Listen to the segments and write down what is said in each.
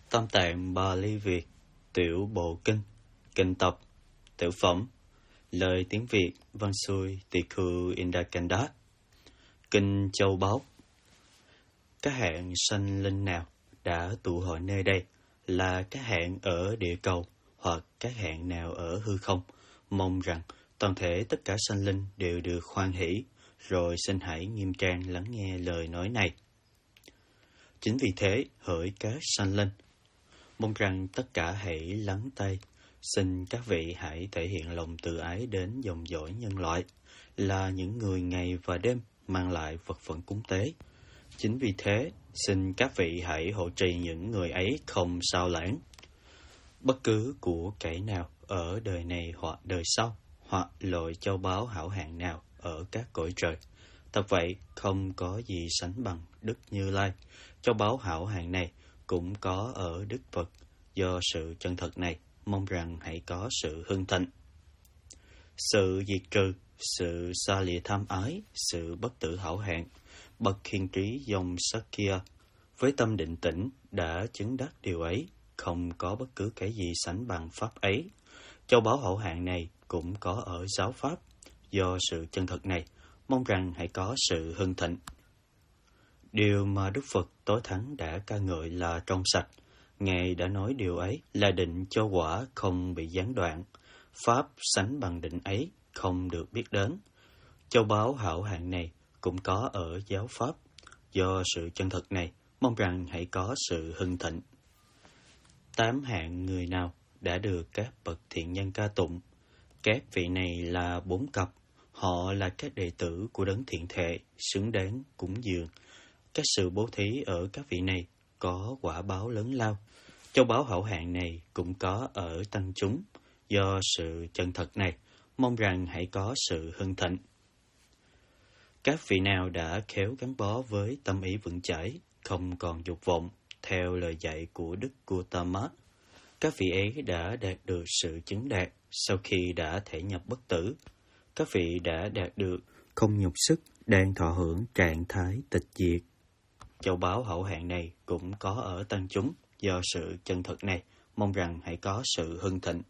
Tam tạng Bali Việt, tiểu bộ kinh, kinh tập, tiểu phẩm, lời tiếng Việt, văn xuôi, tỳ khưu Indakanda, kinh châu báu. Các hạng sanh linh nào đã tụ hội nơi đây là các hạng ở địa cầu hoặc các hạng nào ở hư không, mong rằng toàn thể tất cả sanh linh đều được hoan hỷ, rồi xin hãy nghiêm trang lắng nghe lời nói này. Chính vì thế, hỡi các sanh linh, mong rằng tất cả hãy lắng tai, xin các vị hãy thể hiện lòng từ ái đến dòng dõi nhân loại, là những người ngày và đêm mang lại vật phẩm cúng tế. Chính vì thế, xin các vị hãy hộ trì những người ấy không sao lãng. Bất cứ của cải nào ở đời này hoặc đời sau, hoặc loại châu báu hảo hạng nào ở các cõi trời, thật vậy không có gì sánh bằng Đức Như Lai. Châu báu hảo hạng này cũng có ở Đức Phật. Do sự chân thật này, mong rằng hãy có sự hưng thịnh. Sự diệt trừ, sự xa lìa tham ái, sự bất tử hảo hạng, bậc hiền trí dòng Sakya với tâm định tĩnh đã chứng đắc điều ấy, không có bất cứ cái gì sánh bằng pháp ấy. Châu báu hảo hạng này cũng có ở giáo pháp. Do sự chân thật này, mong rằng hãy có sự hưng thịnh. Điều mà Đức Phật tối thắng đã ca ngợi là trong sạch. Ngài đã nói điều ấy là định cho quả không bị gián đoạn. Pháp sánh bằng định ấy không được biết đến. Châu báu hảo hạng này cũng có ở giáo pháp. Do sự chân thật này, mong rằng hãy có sự hưng thịnh. 8 hạng người nào đã được các bậc thiện nhân ca tụng. Các vị này là 4 cặp. Họ là các đệ tử của đấng thiện thệ, xứng đáng cúng dường. Các sự bố thí ở các vị này có quả báo lớn lao. Châu báu hảo hạng này cũng có ở tăng chúng. Do sự chân thật này, mong rằng hãy có sự hưng thịnh. Các vị nào đã khéo gắn bó với tâm ý vững chãi, không còn dục vọng, theo lời dạy của Đức Gautama, các vị ấy đã đạt được sự chứng đạt sau khi đã thể nhập bất tử. Các vị đã đạt được không nhục sức, đang thọ hưởng trạng thái tịch diệt. Châu báu hảo hạng này cũng có ở tăng chúng. Do sự chân thật này, mong rằng hãy có sự hưng thịnh.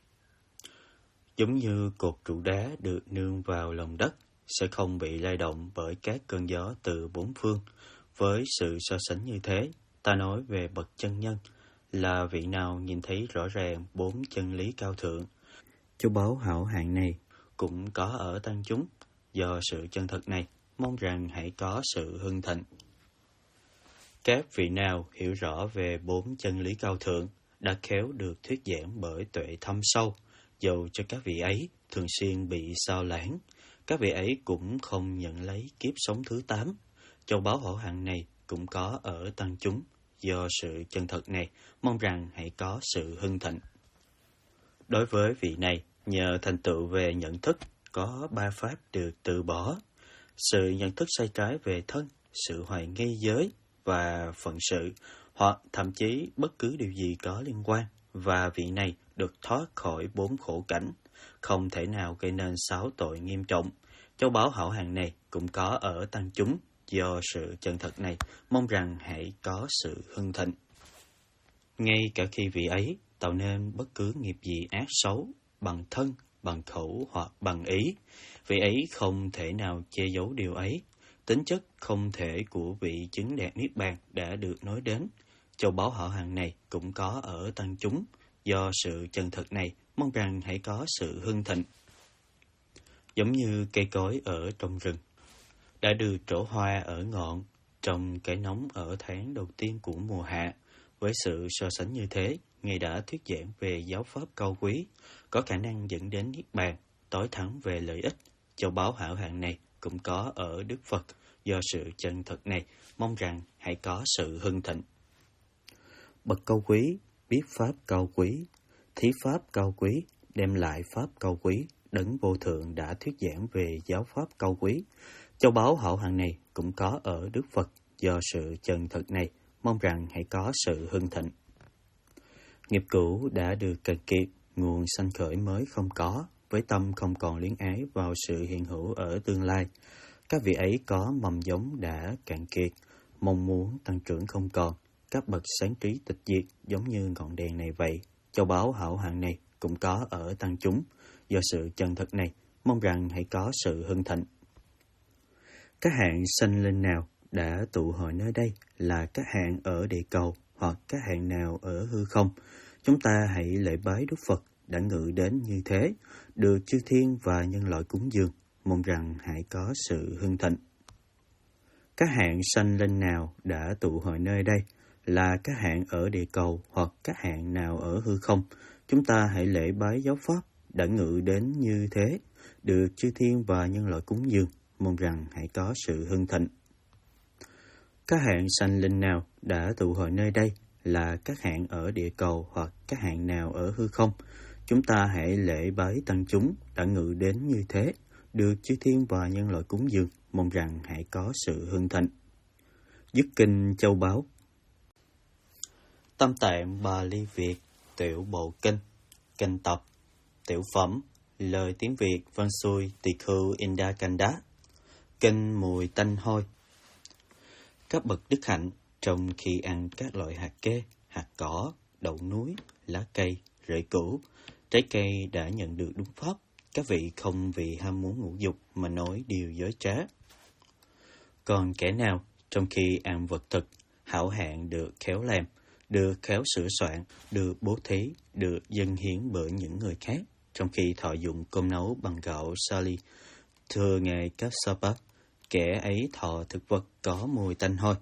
Giống như cột trụ đá được nương vào lòng đất, sẽ không bị lay động bởi các cơn gió từ bốn phương. Với sự so sánh như thế, ta nói về bậc chân nhân, là vị nào nhìn thấy rõ ràng 4 chân lý cao thượng. Châu báu hảo hạng này cũng có ở tăng chúng. Do sự chân thật này, mong rằng hãy có sự hưng thịnh. Các vị nào hiểu rõ về 4 chân lý cao thượng, đã khéo được thuyết giảng bởi tuệ thâm sâu, dầu cho các vị ấy thường xuyên bị sao lãng, các vị ấy cũng không nhận lấy kiếp sống thứ 8. Châu báu hảo hạng này cũng có ở tăng chúng. Do sự chân thật này, mong rằng hãy có sự hưng thịnh. Đối với vị này, nhờ thành tựu về nhận thức, có 3 pháp được từ bỏ. Sự nhận thức sai trái về thân, sự hoài nghi giới và phận sự, hoặc thậm chí bất cứ điều gì có liên quan, và vị này được thoát khỏi 4 khổ cảnh, không thể nào gây nên 6 tội nghiêm trọng. Châu báu hảo hạng này cũng có ở tăng chúng. Do sự chân thật này, mong rằng hãy có sự hưng thịnh. Ngay cả khi vị ấy tạo nên bất cứ nghiệp gì ác xấu, bằng thân, bằng khẩu hoặc bằng ý, vị ấy không thể nào che giấu điều ấy. Tính chất không thể của vị chứng đạt niết bàn đã được nói đến. Châu báu hảo hạng này cũng có ở tăng chúng. Do sự chân thật này, mong rằng hãy có sự hưng thịnh. Giống như cây cối ở trong rừng, đã được trổ hoa ở ngọn, trong cái nóng ở tháng đầu tiên của mùa hạ. Với sự so sánh như thế, Ngài đã thuyết giảng về giáo pháp cao quý, có khả năng dẫn đến niết bàn, tối thắng về lợi ích. Châu báu hảo hạng này cũng có ở Đức Phật. Do sự chân thật này, mong rằng hãy có sự hưng thịnh. Bậc cao quý, biết pháp cao quý, thí pháp cao quý, đem lại pháp cao quý, đấng vô thượng đã thuyết giảng về giáo pháp cao quý. Châu báu hảo hạng này cũng có ở Đức Phật. Do sự chân thật này, mong rằng hãy có sự hưng thịnh. Nghiệp cũ đã được cạn kiệt, nguồn sanh khởi mới không có, với tâm không còn luyến ái vào sự hiện hữu ở tương lai. Các vị ấy có mầm giống đã cạn kiệt, mong muốn tăng trưởng không còn, các bậc sáng trí tịch diệt giống như ngọn đèn này vậy. Châu báu hảo hạng này cũng có ở tăng chúng. Do sự chân thật này, mong rằng hãy có sự hưng thịnh. Các hạng sanh linh nào đã tụ hội nơi đây là các hạng ở địa cầu hoặc các hạng nào ở hư không. Chúng ta hãy lễ bái Đức Phật đã ngự đến như thế, được chư thiên và nhân loại cúng dường, mong rằng hãy có sự hưng thịnh. Các hạng sanh linh nào đã tụ hội nơi đây là các hạng ở địa cầu hoặc các hạng nào ở hư không. Chúng ta hãy lễ bái giáo pháp đã ngự đến như thế, được chư thiên và nhân loại cúng dường, mong rằng hãy có sự hưng thịnh. Các hạng sanh linh nào đã tụ hội nơi đây là các hạng ở địa cầu hoặc các hạng nào ở hư không. Chúng ta hãy lễ bái tăng chúng đã ngự đến như thế, được chư thiên và nhân loại cúng dường, mong rằng hãy có sự hưng thịnh. Dứt kinh châu báu. Tâm tạng Bali Việt, tiểu bộ kinh, kinh tập, tiểu phẩm, lời tiếng Việt văn xuôi tỳ khưu Indakanda, kinh mùi tanh hôi. Các bậc đức hạnh trong khi ăn các loại hạt kê, hạt cỏ, đậu núi, lá cây, rễ củ, trái cây đã nhận được đúng pháp. Các vị không vì ham muốn ngũ dục mà nói điều dối trá. Còn kẻ nào trong khi ăn vật thực, hảo hạng được khéo làm, được khéo sửa soạn, được bố thí, được dâng hiến bởi những người khác, trong khi thọ dụng cơm nấu bằng gạo sali, thưa ngài Kassapa, kẻ ấy thọ thực vật có mùi tanh hôi.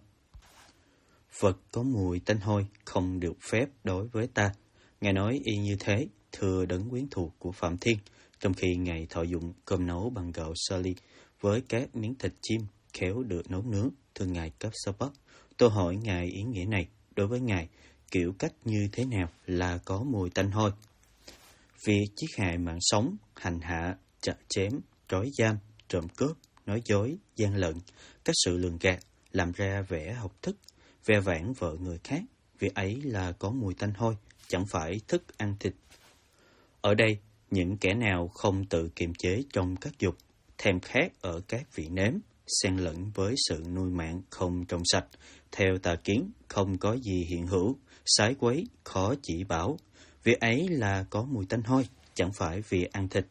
Vật có mùi tanh hôi không được phép đối với ta. Ngài nói y như thế, thưa đấng quyến thuộc của Phạm Thiên, trong khi Ngài thọ dụng cơm nấu bằng gạo sali với các miếng thịt chim khéo được nấu nướng, thưa Ngài Kassapa. Tôi hỏi Ngài ý nghĩa này đối với Ngài, kiểu cách như thế nào là có mùi tanh hôi? Việc giết hại mạng sống, hành hạ, chặt chém, trói giam, trộm cướp, nói dối, gian lận, các sự lường gạt, làm ra vẻ học thức, ve vãn vợ người khác, việc ấy là có mùi tanh hôi, chẳng phải thức ăn thịt. Ở đây, những kẻ nào không tự kiềm chế trong các dục, thèm khát ở các vị nếm, xen lẫn với sự nuôi mạng không trong sạch, theo tà kiến không có gì hiện hữu, sái quấy, khó chỉ bảo, việc ấy là có mùi tanh hôi, chẳng phải vì ăn thịt.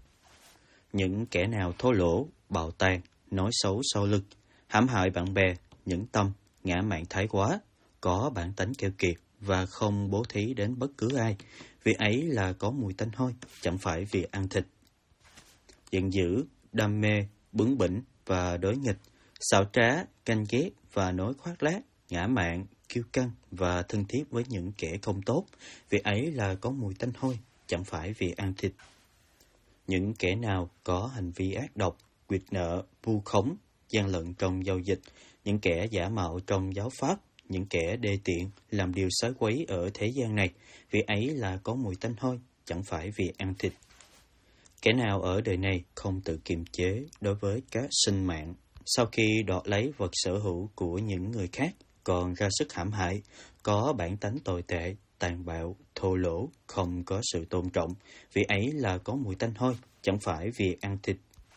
Những kẻ nào thô lỗ, bạo tàn, nói xấu sau lưng, hãm hại bạn bè, nhẫn tâm, ngã mạn thái quá, có bản tánh keo kiệt và không bố thí đến bất cứ ai, việc ấy là có mùi tanh hôi, chẳng phải vì ăn thịt. Giận dữ, đam mê, bướng bỉnh và đối nghịch, xảo trá, canh ghét và nói khoác lác, ngã mạn, kiêu căng và thân thiết với những kẻ không tốt, việc ấy là có mùi tanh hôi, chẳng phải vì ăn thịt. Những kẻ nào có hành vi ác độc, quyệt nợ, vu khống, gian lận trong giao dịch, những kẻ giả mạo trong giáo pháp, những kẻ đê tiện, làm điều xói quấy ở thế gian này, việc ấy là có mùi tanh hôi, chẳng phải vì ăn thịt. Kẻ nào ở đời này không tự kiềm chế đối với các sinh mạng, sau khi đoạt lấy vật sở hữu của những người khác, còn ra sức hãm hại, có bản tánh tồi tệ, tàn bạo, thô lỗ, không có sự tôn trọng, vì ấy là có mùi tanh hôi, chẳng phải vì ăn thịt.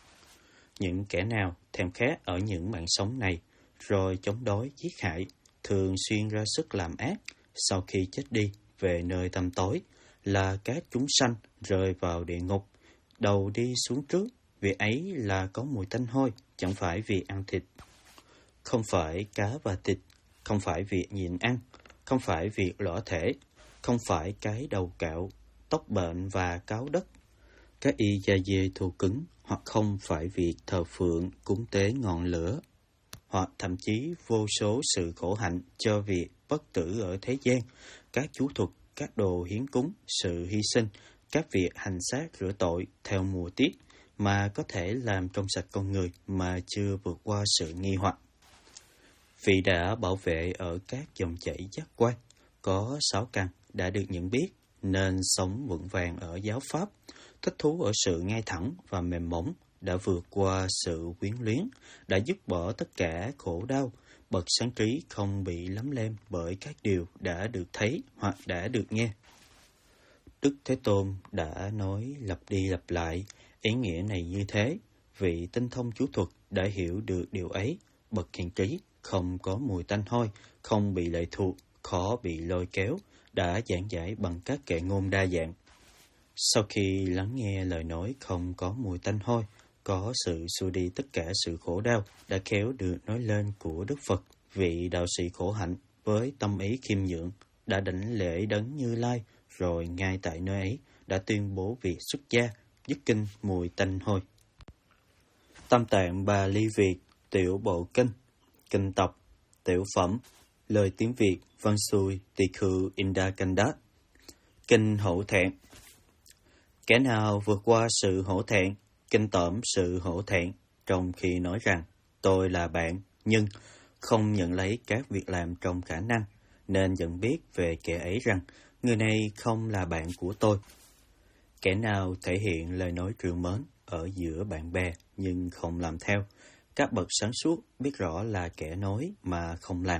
Những kẻ nào thèm khát ở những mạng sống này, rồi chống đối giết hại, thường xuyên ra sức làm ác, sau khi chết đi về nơi tăm tối, là các chúng sanh rơi vào địa ngục, đầu đi xuống trước, việc ấy là có mùi tanh hôi, chẳng phải vì ăn thịt. Không phải cá và thịt, không phải việc nhịn ăn, không phải việc lõa thể, không phải cái đầu cạo, tóc bệnh và cáo đất, các y da dê thô cứng, hoặc không phải việc thờ phượng, cúng tế ngọn lửa, hoặc thậm chí vô số sự khổ hạnh cho việc bất tử ở thế gian, các chú thuật, các đồ hiến cúng, sự hy sinh, các việc hành xác rửa tội theo mùa tiết, mà có thể làm trong sạch con người mà chưa vượt qua sự nghi hoặc. Vì đã bảo vệ ở các dòng chảy giác quan, có 6 căn đã được nhận biết, nên sống vững vàng ở giáo pháp, thích thú ở sự ngay thẳng và mềm mỏng, đã vượt qua sự quyến luyến, đã dứt bỏ tất cả khổ đau, bậc sáng trí không bị lắm lem bởi các điều đã được thấy hoặc đã được nghe. Đức Thế Tôn đã nói lặp đi lặp lại ý nghĩa này như thế, vị tinh thông chú thuật đã hiểu được điều ấy, bậc hiền trí không có mùi tanh hôi, không bị lệ thuộc, khó bị lôi kéo, đã giảng giải bằng các kệ ngôn đa dạng. Sau khi lắng nghe lời nói không có mùi tanh hôi, có sự xua đi tất cả sự khổ đau, đã khéo được nói lên của Đức Phật, vị đạo sĩ khổ hạnh với tâm ý khiêm nhượng, đã đảnh lễ Đấng Như Lai, rồi ngay tại nơi ấy đã tuyên bố việc xuất gia, dứt kinh mùi tanh hôi. Tam Tạng Bà Ly Việt, Tiểu Bộ Kinh, Kinh Tập, Tiểu Phẩm, lời tiếng Việt, văn xuôi, tỳ khưu Indakanda. Kinh hổ thẹn. Kẻ nào vượt qua sự hổ thẹn, kinh tởm sự hổ thẹn, trong khi nói rằng tôi là bạn, nhưng không nhận lấy các việc làm trong khả năng, nên nhận biết về kẻ ấy rằng người này không là bạn của tôi. Kẻ nào thể hiện lời nói trìu mến ở giữa bạn bè nhưng không làm theo, các bậc sáng suốt biết rõ là kẻ nói mà không làm.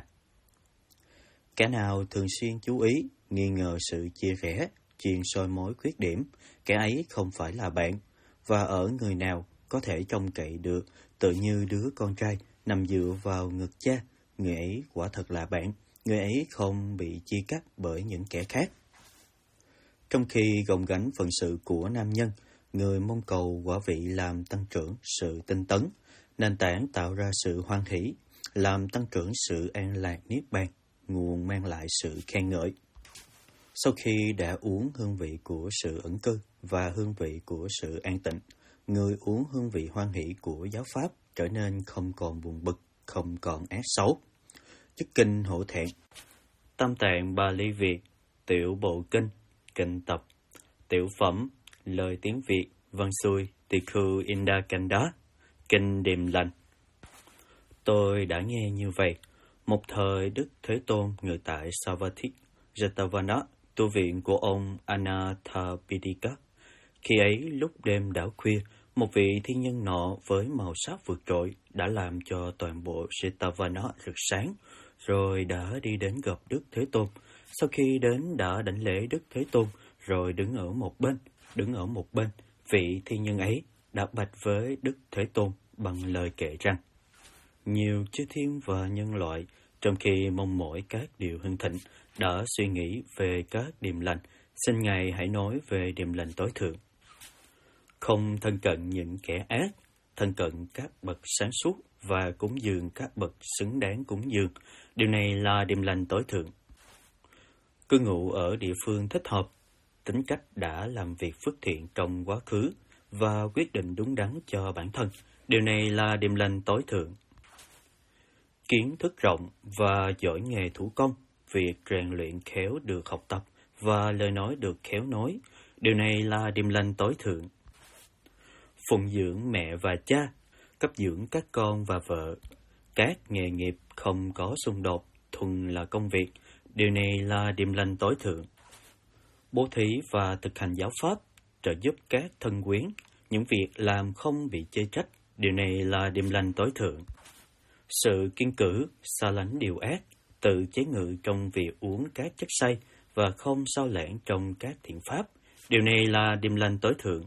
Kẻ nào thường xuyên chú ý, nghi ngờ sự chia rẽ, chuyên soi mối khuyết điểm, kẻ ấy không phải là bạn. Và ở người nào có thể trông cậy được, tự như đứa con trai nằm dựa vào ngực cha, người ấy quả thật là bạn, người ấy không bị chia cắt bởi những kẻ khác. Trong khi gồng gánh phận sự của nam nhân, người mong cầu quả vị làm tăng trưởng sự tinh tấn, nền tảng tạo ra sự hoan hỷ, làm tăng trưởng sự an lạc niết bàn, nguồn mang lại sự khen ngợi. Sau khi đã uống hương vị của sự ẩn cư và hương vị của sự an tịnh, người uống hương vị hoan hỷ của giáo pháp trở nên không còn buồn bực, không còn ác xấu. Dứt kinh hổ thẹn. Tam Tạng Bà Ly Việt, Tiểu Bộ Kinh, Kinh Tập, Tiểu Phẩm, lời tiếng Việt, văn xuôi, tỳ khưu Indakanda, Kinh Điềm Lành. Tôi đã nghe như vậy. Một thời Đức Thế Tôn ngự tại Savatthi Jetavana, tu viện của ông Anathapindika. Khi ấy lúc đêm đã khuya, một vị thiên nhân nọ với màu sắc vượt trội đã làm cho toàn bộ Jetavana rực sáng, rồi đã đi đến gặp Đức Thế Tôn. Sau khi đến đã đảnh lễ Đức Thế Tôn, rồi đứng ở một bên, vị thiên nhân ấy đã bạch với Đức Thế Tôn bằng lời kể rằng: nhiều chư thiên và nhân loại, trong khi mong mỏi các điều hưng thịnh, đã suy nghĩ về các điềm lành, xin Ngài hãy nói về điềm lành tối thượng. Không thân cận những kẻ ác, thân cận các bậc sáng suốt và cúng dường các bậc xứng đáng cúng dường, điều này là điềm lành tối thượng. Cư ngụ ở địa phương thích hợp, tính cách đã làm việc phước thiện trong quá khứ và quyết định đúng đắn cho bản thân, điều này là điềm lành tối thượng. Kiến thức rộng và giỏi nghề thủ công, việc rèn luyện khéo được học tập và lời nói được khéo nói, điều này là điềm lành tối thượng. Phụng dưỡng mẹ và cha, cấp dưỡng các con và vợ, các nghề nghiệp không có xung đột, thuần là công việc, điều này là điềm lành tối thượng. Bố thí và thực hành giáo pháp, trợ giúp các thân quyến, những việc làm không bị chê trách, điều này là điềm lành tối thượng. Sự kiêng cữ, xa lánh điều ác, tự chế ngự trong việc uống các chất say và không sao lãng trong các thiện pháp, điều này là điềm lành tối thượng.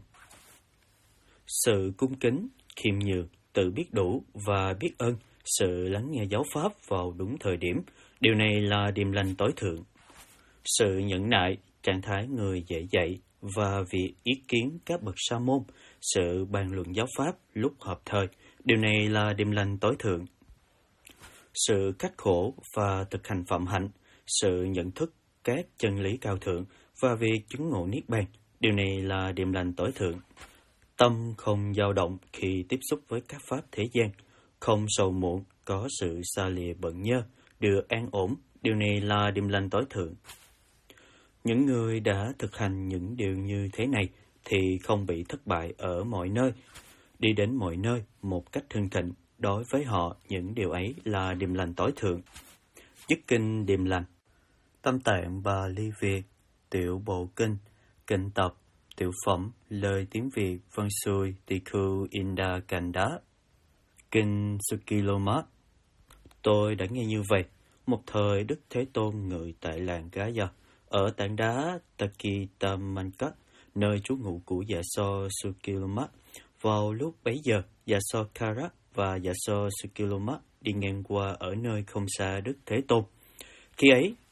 Sự cung kính, khiêm nhường, tự biết đủ và biết ơn, sự lắng nghe giáo pháp vào đúng thời điểm, điều này là điềm lành tối thượng. Sự nhẫn nại, trạng thái người dễ dạy và việc ý kiến các bậc sa môn, sự bàn luận giáo pháp lúc hợp thời, điều này là điềm lành tối thượng. Sự khắc khổ và thực hành phạm hạnh, sự nhận thức các chân lý cao thượng và việc chứng ngộ niết bàn, điều này là điềm lành tối thượng. Tâm không dao động khi tiếp xúc với các pháp thế gian, không sầu muộn, có sự xa lìa bận nhơ, được an ổn, điều này là điềm lành tối thượng. Những người đã thực hành những điều như thế này thì không bị thất bại ở mọi nơi, đi đến mọi nơi một cách hưng thịnh. Đối với họ, những điều ấy là điềm lành tối thượng. Dứt kinh điềm lành. Tam Tạng Bà Ly Việt, Tiểu Bộ Kinh, Kinh Tập, Tiểu Phẩm, lời tiếng Việt, văn xuôi, tỳ khưu Indakanda, Kinh Sukiloma. Tôi đã nghe như vậy. Một thời Đức Thế Tôn ngự tại làng Gaya, ở tảng đá Takitamanka, nơi trú ngụ của Dạ So Sukiloma. Vào lúc bấy giờ, Dạ So Kara và Dạ So Sukiloma đi ngang qua ở nơi không xa Đức Thế Tôn. Khi ấy,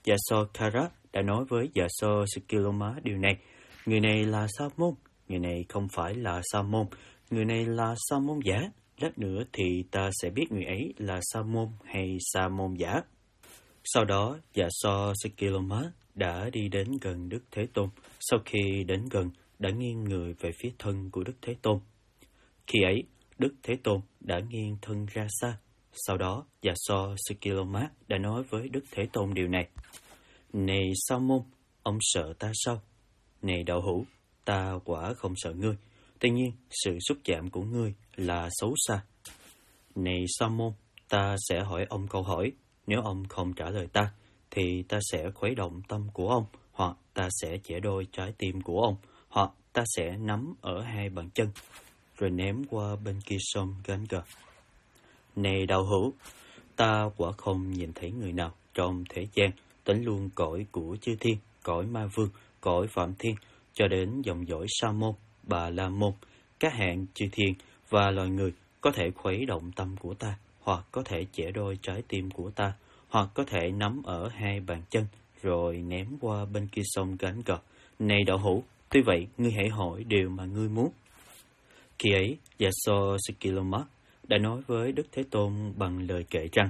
Yasokara đã nói với Yaso Skiloma điều này. Người này là sa môn, người này không phải là sa môn, người này là sa môn giả. Lát nữa thì ta sẽ biết người ấy là sa môn hay sa môn giả. Sau đó, Yaso Skiloma đã đi đến gần Đức Thế Tôn. Sau khi đến gần, đã nghiêng người về phía thân của Đức Thế Tôn. Khi ấy, Đức Thế Tôn đã nghiêng thân ra xa. Sau đó, Yaso Skiloma đã nói với Đức Thế Tôn điều này. Này sa môn, ông sợ ta sao? Này đạo hữu, ta quả không sợ ngươi. Tuy nhiên, sự xúc chạm của ngươi là xấu xa. Này sa môn, ta sẽ hỏi ông câu hỏi. Nếu ông không trả lời ta, thì ta sẽ khuấy động tâm của ông, hoặc ta sẽ chẻ đôi trái tim của ông, hoặc ta sẽ nắm ở hai bàn chân, rồi ném qua bên kia sông Ganga. Này đạo hữu, ta quả không nhìn thấy người nào trong thế gian, tính luôn cõi của chư thiên, cõi ma vương, cõi phạm thiên, cho đến dòng dõi sa môn, bà la môn, các hạng chư thiên và loài người có thể khuấy động tâm của ta, hoặc có thể chẻ đôi trái tim của ta, hoặc có thể nắm ở hai bàn chân, rồi ném qua bên kia sông Ganga. Này đạo hữu, tuy vậy, ngươi hãy hỏi điều mà ngươi muốn. Khi ấy, Yaso Skiloma đã nói với Đức Thế Tôn bằng lời kể rằng,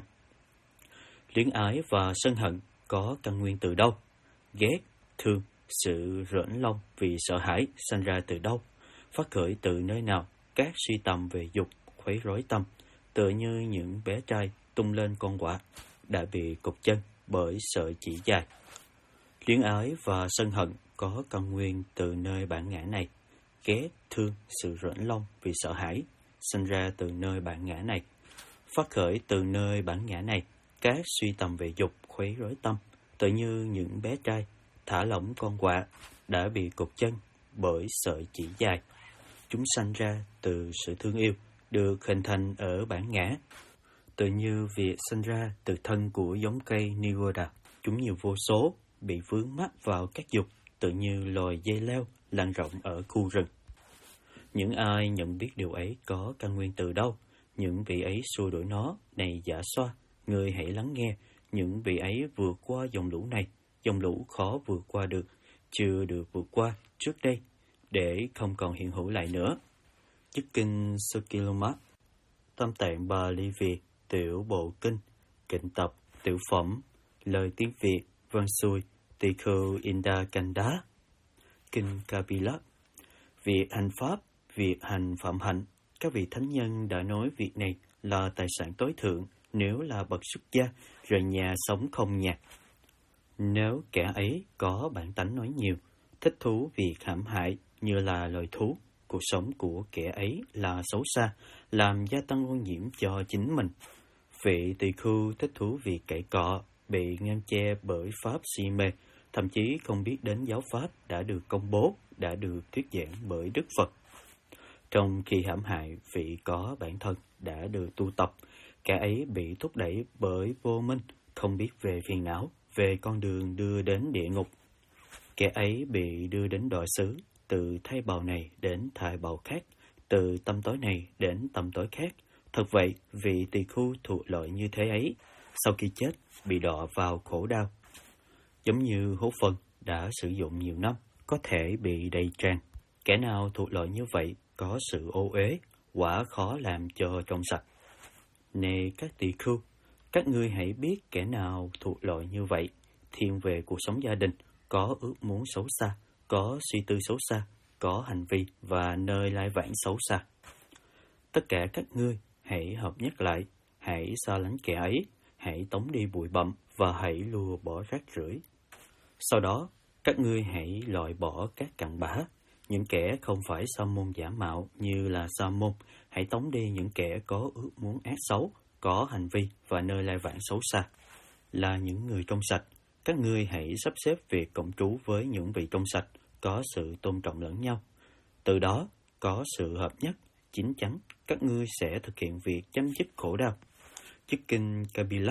luyến ái và sân hận có căn nguyên từ đâu? Ghét, thương, sự rỡn long vì sợ hãi sanh ra từ đâu? Phát khởi từ nơi nào? Các suy tầm về dục, khuấy rối tâm, tựa như những bé trai tung lên con quạ, đã bị cụt chân bởi sợi chỉ dài. Luyến ái và sân hận có căn nguyên từ nơi bản ngã này. Ghét, thương, sự rỡn long vì sợ hãi sinh ra từ nơi bản ngã này. Phát khởi từ nơi bản ngã này, các suy tầm về dục khuấy rối tâm, tự như những bé trai thả lỏng con quạ đã bị cụt chân bởi sợi chỉ dài. Chúng sanh ra từ sự thương yêu được hình thành ở bản ngã, tự như việc sinh ra từ thân của giống cây Nigoda. Chúng nhiều vô số, bị vướng mắc vào các dục, tự như loài dây leo lan rộng ở khu rừng. Những ai nhận biết điều ấy có căn nguyên từ đâu, những vị ấy xua đuổi nó. Này Dạ Xoa, ngươi hãy lắng nghe, những vị ấy vượt qua dòng lũ này, dòng lũ khó vượt qua được, chưa được vượt qua trước đây, để không còn hiện hữu lại nữa. Chức kinh Skiloma, Tam Tạng Bali Việt, Tiểu Bộ Kinh, Kịnh Tập, Tiểu Phẩm, Lời Tiếng Việt, Văn Xuôi, Tikhu Indakanda. Kinh Kapila, việc hành pháp, việc hành phạm hạnh. Các vị thánh nhân đã nói việc này là tài sản tối thượng nếu là bậc xuất gia, rời nhà sống không nhạc. Nếu kẻ ấy có bản tánh nói nhiều, thích thú việc hãm hại như là loài thú, cuộc sống của kẻ ấy là xấu xa, làm gia tăng ô nhiễm cho chính mình. Vị tỳ khưu thích thú việc cãi cọ, bị ngăn che bởi pháp si mê, thậm chí không biết đến giáo pháp đã được công bố, đã được thuyết giảng bởi Đức Phật. Trong khi hãm hại vị có bản thân đã được tu tập, kẻ ấy bị thúc đẩy bởi vô minh, không biết về phiền não, về con đường đưa đến địa ngục. Kẻ ấy bị đưa đến đọa xứ, từ thai bào này đến thai bào khác, từ tâm tối này đến tâm tối khác. Thật vậy, vị tỳ khưu thụ lợi như thế ấy, sau khi chết bị đọa vào khổ đau. Giống như hố phân đã sử dụng nhiều năm, có thể bị đầy tràn. Kẻ nào thụ lợi như vậy có sự ô uế, quả khó làm cho trong sạch. Này các tỳ khưu, các ngươi hãy biết kẻ nào thụ lợi như vậy, thiên về cuộc sống gia đình, có ước muốn xấu xa, có suy tư xấu xa, có hành vi và nơi lai vãng xấu xa. Tất cả các ngươi hãy hợp nhất lại, hãy xa lánh kẻ ấy, hãy tống đi bụi bặm và hãy lùa bỏ rác rưởi. Sau đó, các ngươi hãy loại bỏ các cặn bã, những kẻ không phải sa môn giả mạo như là sa môn, hãy tống đi những kẻ có ước muốn ác xấu, có hành vi và nơi lai vãng xấu xa. Là những người trong sạch, các ngươi hãy sắp xếp việc cộng trú với những vị trong sạch, có sự tôn trọng lẫn nhau. Từ đó, có sự hợp nhất, chín chắn, các ngươi sẽ thực hiện việc chấm dứt khổ đau. Chức kinh Kapila,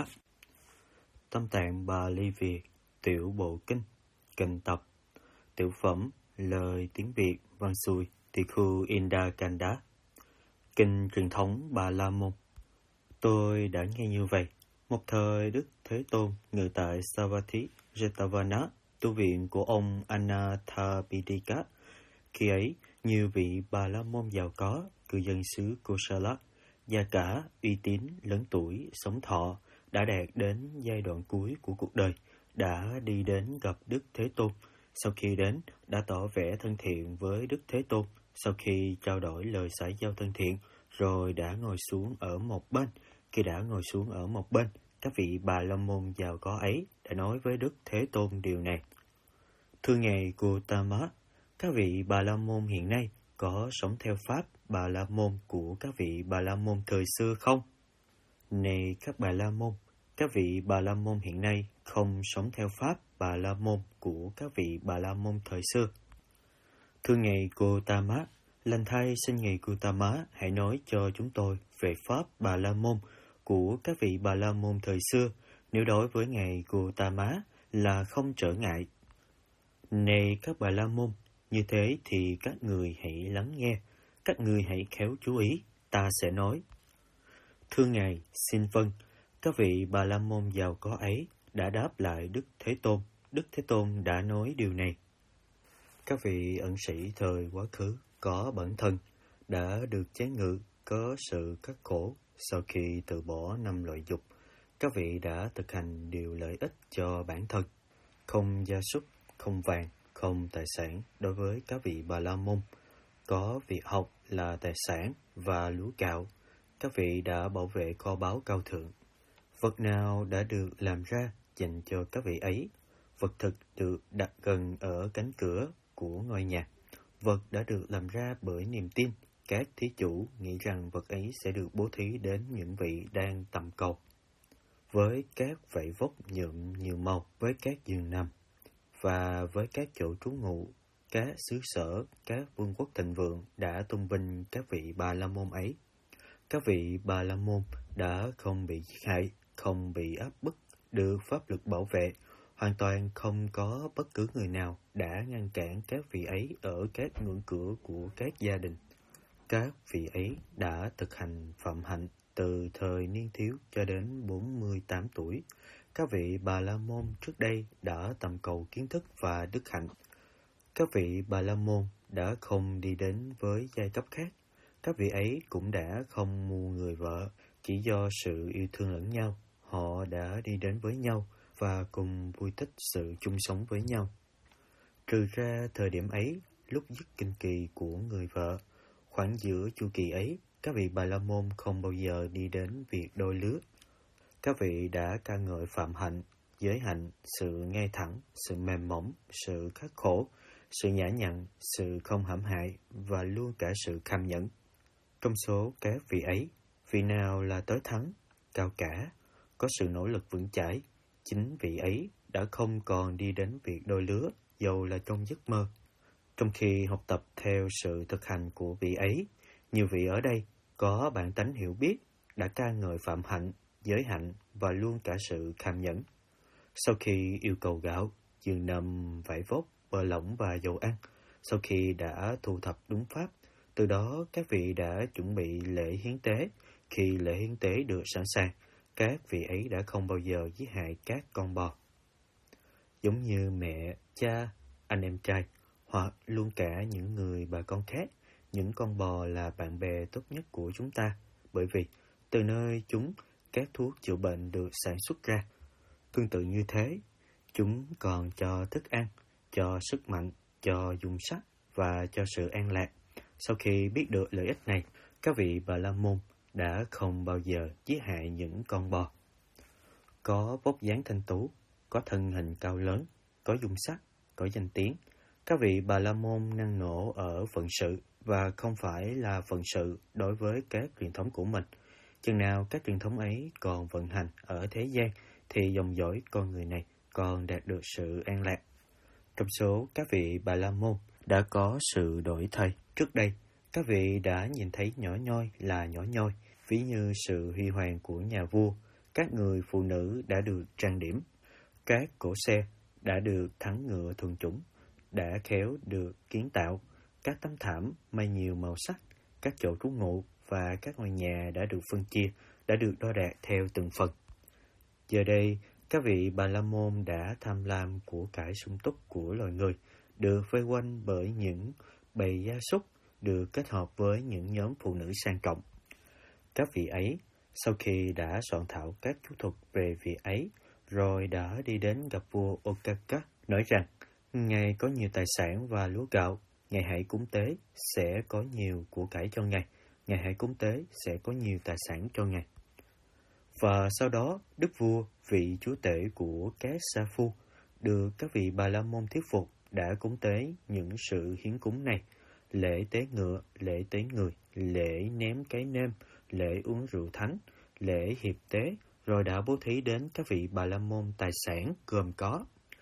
Tam Tạng Bali Việt, Tiểu Bộ Kinh, Kình Tập, Tiểu Phẩm, Lời Tiếng Việt, Văn Xuôi, Tikhu Indakanda. Kinh truyền thống Bà La Môn. Tôi đã nghe như vậy. Một thời Đức Thế Tôn ngự tại Savatthi Jetavana, tu viện của ông Anathapindika. Khi ấy, nhiều vị Bà La Môn giàu có, cư dân xứ Kosala, gia cả, uy tín, lớn tuổi, sống thọ, đã đạt đến giai đoạn cuối của cuộc đời, đã đi đến gặp Đức Thế Tôn. Sau khi đến, đã tỏ vẻ thân thiện với Đức Thế Tôn. Sau khi trao đổi lời xã giao thân thiện, rồi đã ngồi xuống ở một bên. Khi đã ngồi xuống ở một bên, các vị Bà La Môn giàu có ấy đã nói với Đức Thế Tôn điều này: Thưa Ngài Gautama, các vị Bà La Môn hiện nay có sống theo pháp Bà La Môn của các vị Bà La Môn thời xưa không? Này các Bà La Môn, các vị Bà La Môn hiện nay không sống theo pháp Bà La Môn của các vị Bà La Môn thời xưa. Thưa Ngài Gautama, lành thay xin Ngài Gautama hãy nói cho chúng tôi về pháp Bà La Môn của các vị Bà La Môn thời xưa, nếu đối với Ngài Gautama là không trở ngại. Này các Bà La Môn, như thế thì các người hãy lắng nghe, các người hãy khéo chú ý, ta sẽ nói. Thưa Ngài, xin vâng, các vị Bà La Môn giàu có ấy đã đáp lại Đức Thế Tôn. Đức Thế Tôn đã nói điều này: Các vị ẩn sĩ thời quá khứ có bản thân, đã được chế ngự, có sự khắc khổ. Sau khi từ bỏ 5 loại dục, các vị đã thực hành điều lợi ích cho bản thân, không gia súc, không vàng, không tài sản. Đối với các vị Bà La Môn, có việc học là tài sản và lúa gạo. Các vị đã bảo vệ kho báu cao thượng. Vật nào đã được làm ra dành cho các vị ấy? Vật thực được đặt gần ở cánh cửa của ngôi nhà. Vật đã được làm ra bởi niềm tin. Các thí chủ nghĩ rằng vật ấy sẽ được bố thí đến những vị đang tầm cầu. Với các vảy vóc nhuộm nhiều màu, với các giường nằm, và với các chỗ trú ngụ, các xứ sở, các vương quốc thịnh vượng đã tôn vinh các vị Bà La Môn ấy. Các vị Bà La Môn đã không bị giết hại, không bị áp bức, được pháp lực bảo vệ, hoàn toàn không có bất cứ người nào đã ngăn cản các vị ấy ở các ngưỡng cửa của các gia đình. Các vị ấy đã thực hành phạm hạnh từ thời niên thiếu cho đến 48 tuổi. Các vị Bà La Môn trước đây đã tầm cầu kiến thức và đức hạnh. Các vị Bà La Môn đã không đi đến với giai cấp khác. Các vị ấy cũng đã không mua người vợ, chỉ do sự yêu thương lẫn nhau. Họ đã đi đến với nhau và cùng vui thích sự chung sống với nhau. Trừ ra thời điểm ấy, lúc dứt kinh kỳ của người vợ, khoảng giữa chu kỳ ấy, các vị Bà La Môn không bao giờ đi đến việc đôi lứa. Các vị đã ca ngợi phạm hạnh, giới hạnh, sự ngay thẳng, sự mềm mỏng, sự khắc khổ, sự nhã nhặn, sự không hãm hại và luôn cả sự kham nhẫn. Trong số các vị ấy, vị nào là tối thắng, cao cả, có sự nỗ lực vững chãi, chính vị ấy đã không còn đi đến việc đôi lứa, dầu là trong giấc mơ. Trong khi học tập theo sự thực hành của vị ấy, nhiều vị ở đây có bản tánh hiểu biết, đã ca ngợi phạm hạnh, giới hạnh và luôn cả sự kham nhẫn. Sau khi yêu cầu gạo, giường nằm, vải vóc, bơ lỏng và dầu ăn, sau khi đã thu thập đúng pháp, từ đó các vị đã chuẩn bị lễ hiến tế. Khi lễ hiến tế được sẵn sàng, các vị ấy đã không bao giờ giết hại các con bò. Giống như mẹ, cha, anh em trai, hoặc luôn cả những người bà con khác, những con bò là bạn bè tốt nhất của chúng ta, bởi vì từ nơi chúng, các thuốc chữa bệnh được sản xuất ra. Tương tự như thế, chúng còn cho thức ăn, cho sức mạnh, cho dung sắc và cho sự an lạc. Sau khi biết được lợi ích này, các vị Bà La Môn đã không bao giờ giết hại những con bò. Có vóc dáng thanh tú, có thân hình cao lớn, có dung sắc, có danh tiếng. Các vị Bà La Môn năng nổ ở phận sự và không phải là phận sự đối với các truyền thống của mình. Chừng nào các truyền thống ấy còn vận hành ở thế gian thì dòng dõi con người này còn đạt được sự an lạc. Trong số các vị Bà La Môn đã có sự đổi thay. Trước đây, các vị đã nhìn thấy nhỏ nhoi là nhỏ nhoi, ví như sự huy hoàng của nhà vua. Các người phụ nữ đã được trang điểm, các cỗ xe đã được thắng ngựa thuần chủng, đã khéo được kiến tạo, các tấm thảm may nhiều màu sắc, các chỗ trú ngụ và các ngôi nhà đã được phân chia, đã được đo đạc theo từng phần. Giờ đây, Các vị Bà La Môn đã tham lam của cải sung túc của loài người, được vây quanh bởi những bầy gia súc, được kết hợp với những nhóm phụ nữ sang trọng. Các vị ấy, sau khi đã soạn thảo các chú thuật về việc ấy, rồi đã đi đến gặp vua Okaka, nói rằng, Ngài có nhiều tài sản và lúa gạo, Ngài hãy cúng tế, sẽ có nhiều của cải cho Ngài, Ngài hãy cúng tế, sẽ có nhiều tài sản cho Ngài. Và sau đó, đức vua, vị chúa tể của các sa phu, được các vị Bà La Môn thuyết phục, đã cúng tế những sự hiến cúng này: lễ tế ngựa, lễ tế người, lễ ném cái nêm, lễ uống rượu thánh, lễ hiệp tế, rồi đã bố thí đến các vị Bà La Môn tài sản gồm có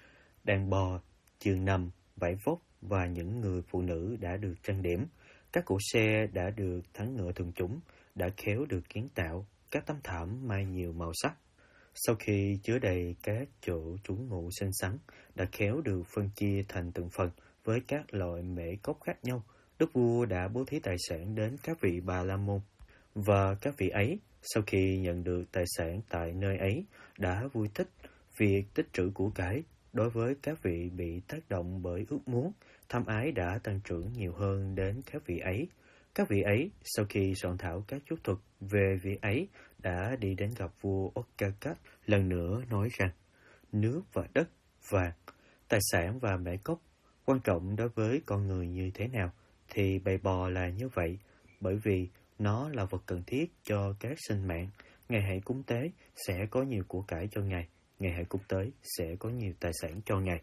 đàn bò, giường nằm, vải vóc và những người phụ nữ đã được trang điểm, các cỗ xe đã được thắng ngựa thường chủng, đã khéo được kiến tạo, các tấm thảm may nhiều màu sắc. Sau khi chứa đầy các chỗ trú ngụ xinh xắn, đã khéo được phân chia thành từng phần với các loại mễ cốc khác nhau, đức vua đã bố thí tài sản đến các vị Bà La Môn. Và các vị ấy, sau khi nhận được tài sản tại nơi ấy, đã vui thích việc tích trữ của cải. Đối với các vị bị tác động bởi ước muốn, tham ái đã tăng trưởng nhiều hơn đến các vị ấy. Các vị ấy, sau khi soạn thảo các chú thuật về việc ấy, đã đi đến gặp vua Okaka, lần nữa nói rằng, nước và đất, vàng, tài sản và mễ cốc, quan trọng đối với con người như thế nào, thì bầy bò là như vậy, bởi vì nó là vật cần thiết cho các sinh mạng. Ngài hãy cúng tế, sẽ có nhiều của cải cho Ngài. Ngài hãy cúng tế, sẽ có nhiều tài sản cho Ngài.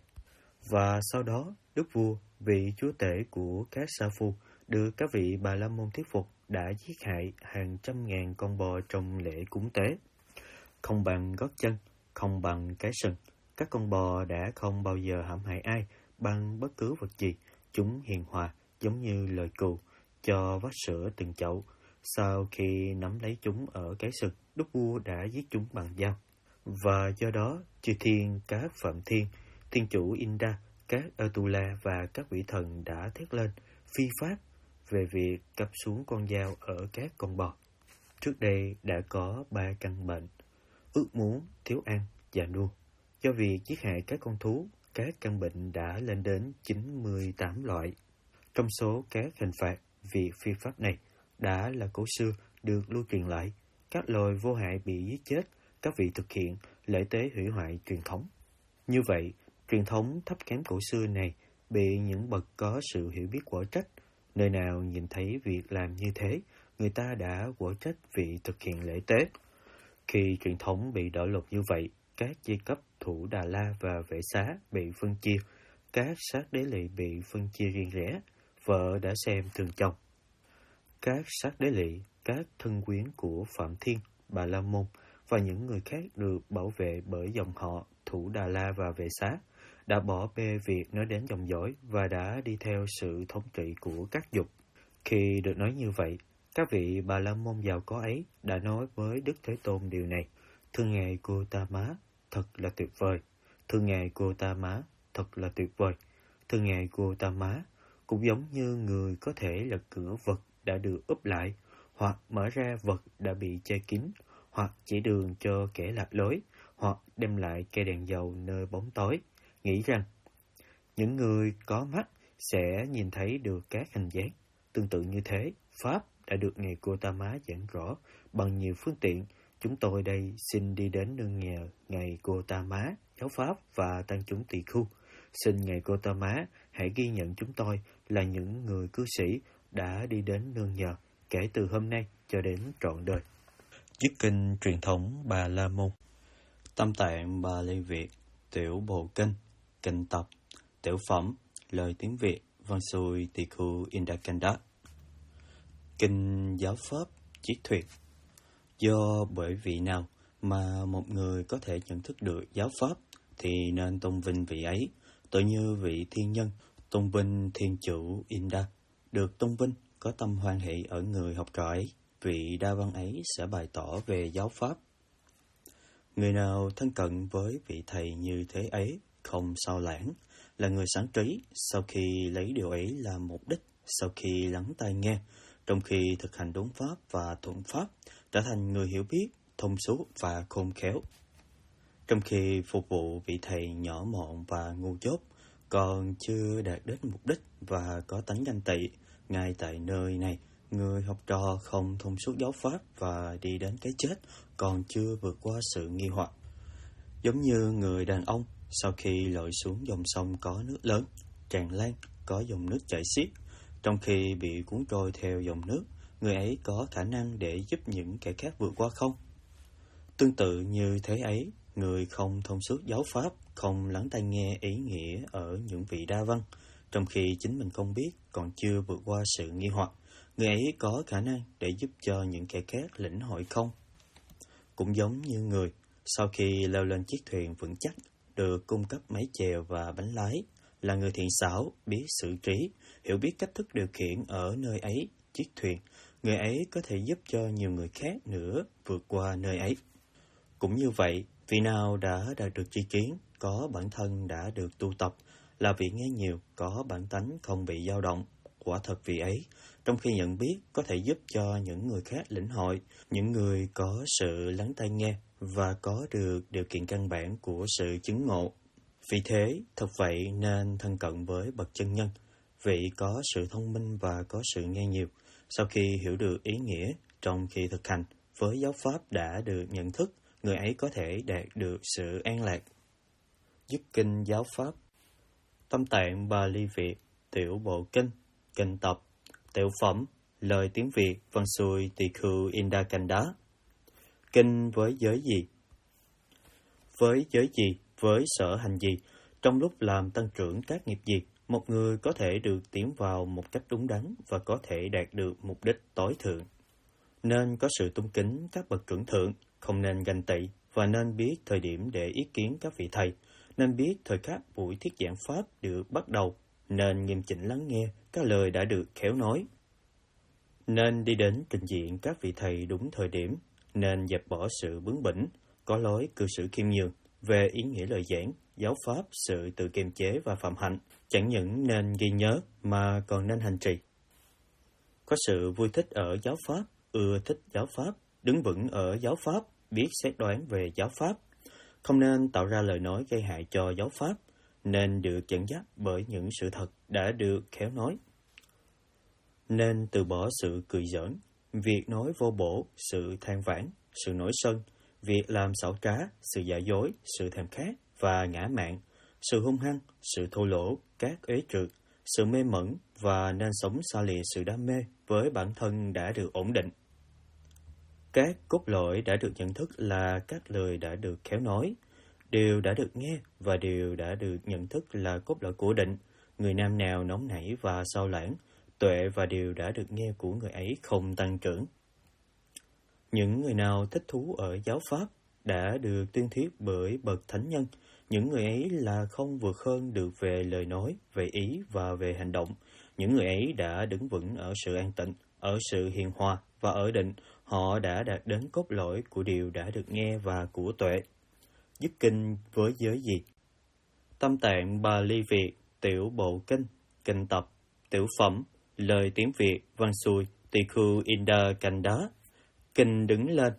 Và sau đó, đức vua, vị chúa tể của các sa phu, được các vị Bà La Môn thuyết phục, đã giết hại hàng trăm ngàn con bò trong lễ cúng tế. Không bằng gót chân, không bằng cái sừng, các con bò đã không bao giờ hãm hại ai bằng bất cứ vật gì. Chúng hiền hòa, giống như lời cừu, cho vắt sữa từng chậu. Sau khi nắm lấy chúng ở cái sừng, đức vua đã giết chúng bằng dao. Và do đó, chư thiên, các phạm thiên, thiên chủ Inda, các Atula và các vị thần đã thét lên phi pháp về việc cắm xuống con dao ở các con bò. Trước đây đã có 3 căn bệnh: ước muốn, thiếu ăn, già nua. Do việc giết hại các con thú, các căn bệnh đã lên đến 98 loại. Trong số các hình phạt, việc phi pháp này đã là cổ xưa được lưu truyền lại. Các loài vô hại bị giết chết, các vị thực hiện lễ tế hủy hoại truyền thống. Như vậy, truyền thống thấp kém cổ xưa này bị những bậc có sự hiểu biết quở trách. Nơi nào nhìn thấy việc làm như thế, người ta đã quở trách vị thực hiện lễ tế. Khi truyền thống bị đảo lộn như vậy, các giai cấp Thủ Đà La và Vệ Xá bị phân chia, các sát đế lỵ bị phân chia riêng rẽ, vợ đã xem thường chồng. Các sát đế lỵ, các thân quyến của Phạm Thiên, Bà La Môn và những người khác được bảo vệ bởi dòng họ Thủ Đà La và Vệ Xá đã bỏ bê việc nói đến dòng dõi và đã đi theo sự thống trị của các dục. Khi được nói như vậy, các vị Bà La Môn giàu có ấy đã nói với Đức Thế Tôn điều này: Thưa Ngài Gotama, thật là tuyệt vời. Thưa Ngài Gotama, thật là tuyệt vời. Thưa Ngài Gotama, cũng giống như người có thể lật cửa vật đã được úp lại, hoặc mở ra vật đã bị che kín, hoặc chỉ đường cho kẻ lạc lối, hoặc đem lại cây đèn dầu nơi bóng tối, nghĩ rằng những người có mắt sẽ nhìn thấy được các hình dáng. Tương tự như thế, Pháp đã được Ngài Gotama giảng rõ bằng nhiều phương tiện. Chúng tôi đây xin đi đến nương nhờ Ngài Gotama, giáo Pháp và tăng chúng tỳ khưu. Xin Ngài Gotama hãy ghi nhận chúng tôi là những người cư sĩ đã đi đến nương nhờ kể từ hôm nay cho đến trọn đời. Dứt kinh truyền thống Bà La Môn. Tâm tạng Bà Lê Việt, tiểu bộ kinh, kinh tập, tiểu phẩm, lời tiếng Việt, văn xuôi tỳ khu Indakanda. Kinh giáo pháp chiết thuyết. Do bởi vị nào mà một người có thể nhận thức được giáo pháp thì nên tôn vinh vị ấy, tự như vị thiên nhân tôn vinh thiên chủ Inda. Được tôn vinh có tâm hoan hỷ ở người học trò ấy, vị đa văn ấy sẽ bày tỏ về giáo pháp. Người nào thân cận với vị thầy như thế ấy, không sao lãng, là người sáng trí, sau khi lấy điều ấy làm mục đích, sau khi lắng tai nghe, trong khi thực hành đúng pháp và thuận pháp, trở thành người hiểu biết, thông suốt và khôn khéo. trong khi phục vụ vị thầy nhỏ mọn và ngu dốt, còn chưa đạt đến mục đích và có tánh ganh tị. Ngay tại nơi này, người học trò không thông suốt giáo pháp và đi đến cái chết còn chưa vượt qua sự nghi hoặc. Giống như người đàn ông sau khi lội xuống dòng sông có nước lớn, tràn lan, có dòng nước chảy xiết, trong khi bị cuốn trôi theo dòng nước, người ấy có khả năng để giúp những kẻ khác vượt qua không? Tương tự như thế ấy, người không thông suốt giáo pháp, không lắng tai nghe ý nghĩa ở những vị đa văn, trong khi chính mình không biết, còn chưa vượt qua sự nghi hoặc, người ấy có khả năng để giúp cho những kẻ khác lĩnh hội không? Cũng giống như người, sau khi leo lên chiếc thuyền vững chắc, được cung cấp máy chèo và bánh lái, là người thiện xảo, biết xử trí, hiểu biết cách thức điều khiển ở nơi ấy, chiếc thuyền, người ấy có thể giúp cho nhiều người khác nữa vượt qua nơi ấy. Cũng như vậy, vị nào đã đạt được tri kiến, có bản thân đã được tu tập, là vị nghe nhiều, có bản tánh không bị dao động. Quả thật vị ấy, trong khi nhận biết, có thể giúp cho những người khác lĩnh hội, những người có sự lắng tai nghe và có được điều kiện căn bản của sự chứng ngộ. Vì thế, thật vậy nên thân cận với bậc chân nhân, vị có sự thông minh và có sự nghe nhiều, sau khi hiểu được ý nghĩa, trong khi thực hành, với giáo pháp đã được nhận thức, người ấy có thể đạt được sự an lạc. Dứt kinh giáo pháp. Tâm tạng Bali Việt, tiểu bộ kinh, kinh tập, tiểu phẩm, lời tiếng Việt, văn xuôi tỳ khưu Indakanda. Kinh với giới gì? Với giới gì, với sở hành gì, trong lúc làm tăng trưởng các nghiệp gì, một người có thể được tiến vào một cách đúng đắn và có thể đạt được mục đích tối thượng. Nên có sự tôn kính các bậc trưởng thượng, không nên ganh tị, và nên biết thời điểm để ý kiến các vị thầy, nên biết thời khắc buổi thuyết giảng pháp được bắt đầu, nên nghiêm chỉnh lắng nghe các lời đã được khéo nói. Nên đi đến trình diện các vị thầy đúng thời điểm, nên dẹp bỏ sự bướng bỉnh, có lối cư xử khiêm nhường, về ý nghĩa lời giảng, giáo pháp, sự tự kiềm chế và phạm hạnh, chẳng những nên ghi nhớ mà còn nên hành trì. Có sự vui thích ở giáo pháp, ưa thích giáo pháp, đứng vững ở giáo pháp, biết xét đoán về giáo pháp, không nên tạo ra lời nói gây hại cho giáo pháp, nên được dẫn dắt bởi những sự thật đã được khéo nói. Nên từ bỏ sự cười giỡn, việc nói vô bổ, sự than vãn, sự nổi sân, việc làm xảo trá, sự giả dối, sự thèm khát và ngã mạn, sự hung hăng, sự thô lỗ, các ế trượt, sự mê mẩn, và nên sống xa lìa sự đam mê với bản thân đã được ổn định. Các cốt lõi đã được nhận thức là các lời đã được khéo nói, điều đã được nghe và điều đã được nhận thức là cốt lõi của định. Người nam nào nóng nảy và sao lãng, tuệ và điều đã được nghe của người ấy không tăng trưởng. Những người nào thích thú ở giáo pháp đã được tuyên thuyết bởi bậc thánh nhân, những người ấy là không vượt hơn được về lời nói, về ý và về hành động. Những người ấy đã đứng vững ở sự an tịnh, ở sự hiền hòa và ở định, họ đã đạt đến cốt lõi của điều đã được nghe và của tuệ. Dứt kinh với giới gì? Tâm tạng Bali Việt, tiểu bộ kinh, kinh tập, tiểu phẩm, lời tiếng Việt, văn xuôi, tỳ khưu Indakanda. Kinh đứng lên.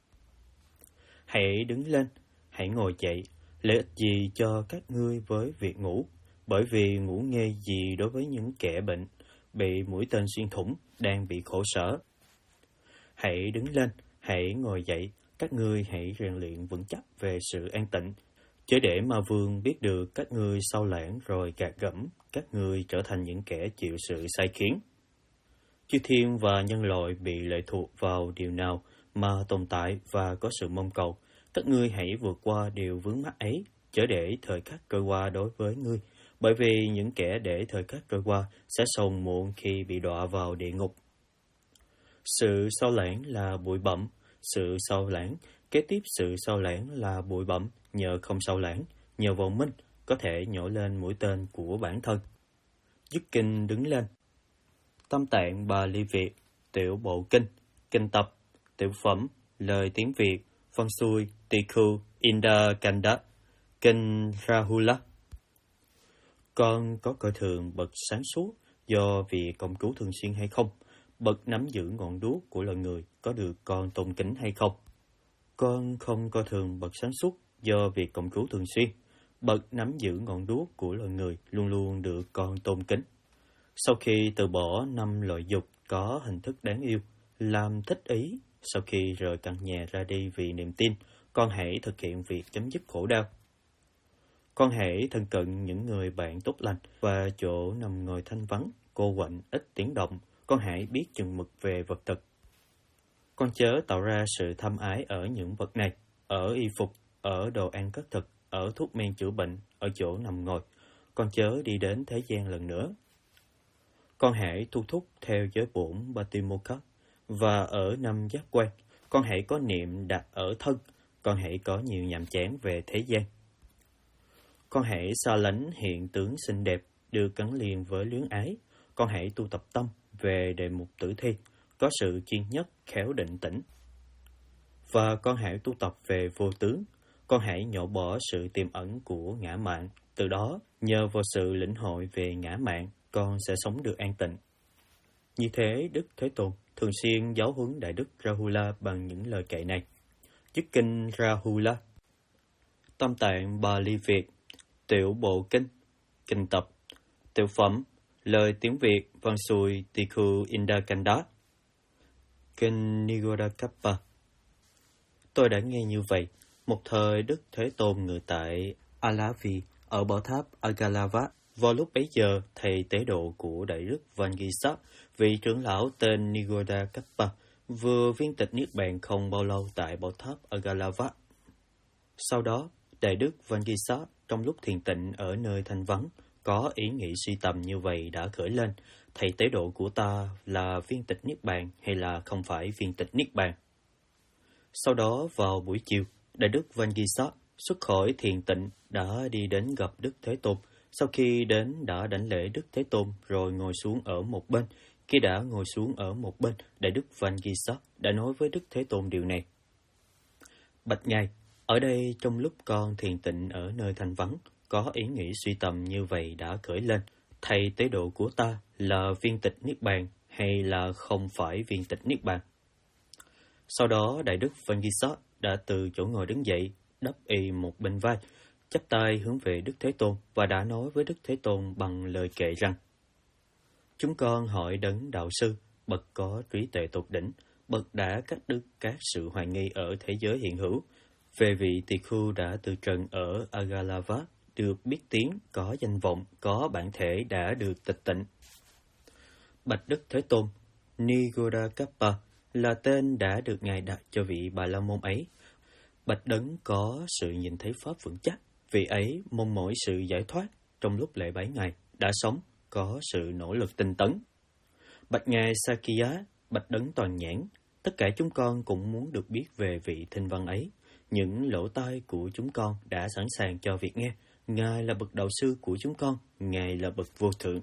Hãy đứng lên, hãy ngồi dậy, lợi ích gì cho các ngươi với việc ngủ? Bởi vì ngủ nghe gì đối với những kẻ bệnh, bị mũi tên xuyên thủng, đang bị khổ sở. Hãy đứng lên, hãy ngồi dậy, các ngươi hãy rèn luyện vững chắc về sự an tịnh, chớ để ma vương biết được các ngươi sao lãng rồi gạt gẫm, các ngươi trở thành những kẻ chịu sự sai khiến. Chư thiên và nhân loại bị lệ thuộc vào điều nào mà tồn tại và có sự mong cầu, các ngươi hãy vượt qua điều vướng mắc ấy, chớ để thời khắc trôi qua đối với ngươi, bởi vì những kẻ để thời khắc trôi qua sẽ sầu muộn khi bị đọa vào địa ngục. Sự sao lãng là bụi bặm, sự sao lãng, kế tiếp sự sao lãng là bụi bặm, nhờ không sao lãng, nhờ vọng minh, có thể nhổ lên mũi tên của bản thân. Dứt kinh đứng lên. Tâm tạng Bali Việt, tiểu bộ kinh, kinh tập, tiểu phẩm, lời tiếng Việt, văn xuôi, tỳ khưu Indakanda, kinh Rahula. Con có coi thường bậc sáng suốt do vì công cứu thường xuyên hay không? Bậc nắm giữ ngọn đuốc của loài người có được con tôn kính hay không? Con không coi thường bậc sáng suốt do việc cộng cứu thường xuyên, bậc nắm giữ ngọn đuốc của loài người luôn luôn được con tôn kính. Sau khi từ bỏ 5 loại dục có hình thức đáng yêu, làm thích ý, sau khi rời căn nhà ra đi vì niềm tin, con hãy thực hiện việc chấm dứt khổ đau. Con hãy thân cận những người bạn tốt lành và chỗ nằm ngồi thanh vắng, cô quạnh, ít tiếng động. Con hãy biết chừng mực về vật thực. Con chớ tạo ra sự tham ái ở những vật này, ở y phục, ở đồ ăn cất thực, ở thuốc men chữa bệnh, ở chỗ nằm ngồi. Con chớ đi đến thế gian lần nữa. Con hãy tu thúc theo giới bổn Batimokha, và ở năm giác quan, con hãy có niệm đặt ở thân, con hãy có nhiều nhàm chán về thế gian. Con hãy xa lánh hiện tướng xinh đẹp được gắn liền với luyến ái, con hãy tu tập tâm về đề mục tử thi, có sự chuyên nhất, khéo định tĩnh. Và con hãy tu tập về vô tướng, con hãy nhổ bỏ sự tiềm ẩn của ngã mạn, từ đó nhờ vào sự lĩnh hội về ngã mạn, con sẽ sống được an tịnh. Như thế, Đức Thế Tôn thường xuyên giáo huấn Đại Đức Rahula bằng những lời kệ này. Dứt kinh Rahula. Tâm tạng Bali Việt, tiểu bộ kinh, kinh tập, tiểu phẩm, lời tiếng Việt, văn xuôi Tikhu Indakanda. Kinh Nigodakappa. Tôi đã nghe như vậy, một thời Đức Thế Tôn ngự tại Alavi ở bảo tháp Agalava. Vào lúc bấy giờ, thầy tế độ của Đại Đức Vangisa, vị trưởng lão tên Nigodakappa, vừa viên tịch niết bàn không bao lâu tại bảo tháp Agalava. Sau đó, Đại Đức Vangisa trong lúc thiền tịnh ở nơi thanh vắng, có ý nghĩ suy tầm như vậy đã khởi lên: thầy tế độ của ta là viên tịch niết bàn hay là không phải viên tịch niết bàn? Sau đó vào buổi chiều, Đại Đức Vangisa xuất khỏi thiền tịnh đã đi đến gặp Đức Thế Tôn. Sau khi đến đã đảnh lễ Đức Thế Tôn rồi ngồi xuống ở một bên. Khi đã ngồi xuống ở một bên, Đại Đức Vangisa đã nói với Đức Thế Tôn điều này: Bạch Ngài, ở đây trong lúc con thiền tịnh ở nơi thanh vắng, có ý nghĩ suy tầm như vậy đã khởi lên: thầy tế độ của ta là viên tịch niết bàn hay là không phải viên tịch niết bàn? Sau đó Đại Đức Vangisa đã từ chỗ ngồi đứng dậy, đắp y một bên vai, chắp tay hướng về Đức Thế Tôn và đã nói với Đức Thế Tôn bằng lời kệ rằng: Chúng con hỏi đấng đạo sư, bậc có trí tuệ tột đỉnh, bậc đã cắt đứt các sự hoài nghi ở thế giới hiện hữu, về vị tỳ khưu đã từ trần ở Agalava, được biết tiếng, có danh vọng, có bản thể đã được tịch tịnh. Bạch Đức Thế Tôn, Nigodakappa là tên đã được Ngài đặt cho vị Bà La Môn ấy. Bạch đấng có sự nhìn thấy pháp vững chắc, vị ấy mong mỏi sự giải thoát, trong lúc lễ bái Ngài đã sống, có sự nỗ lực tinh tấn. Bạch Ngài Sakya, bạch đấng toàn nhãn, tất cả chúng con cũng muốn được biết về vị thinh văn ấy. Những lỗ tai của chúng con đã sẵn sàng cho việc nghe. Ngài là bậc đạo sư của chúng con, Ngài là bậc vô thượng.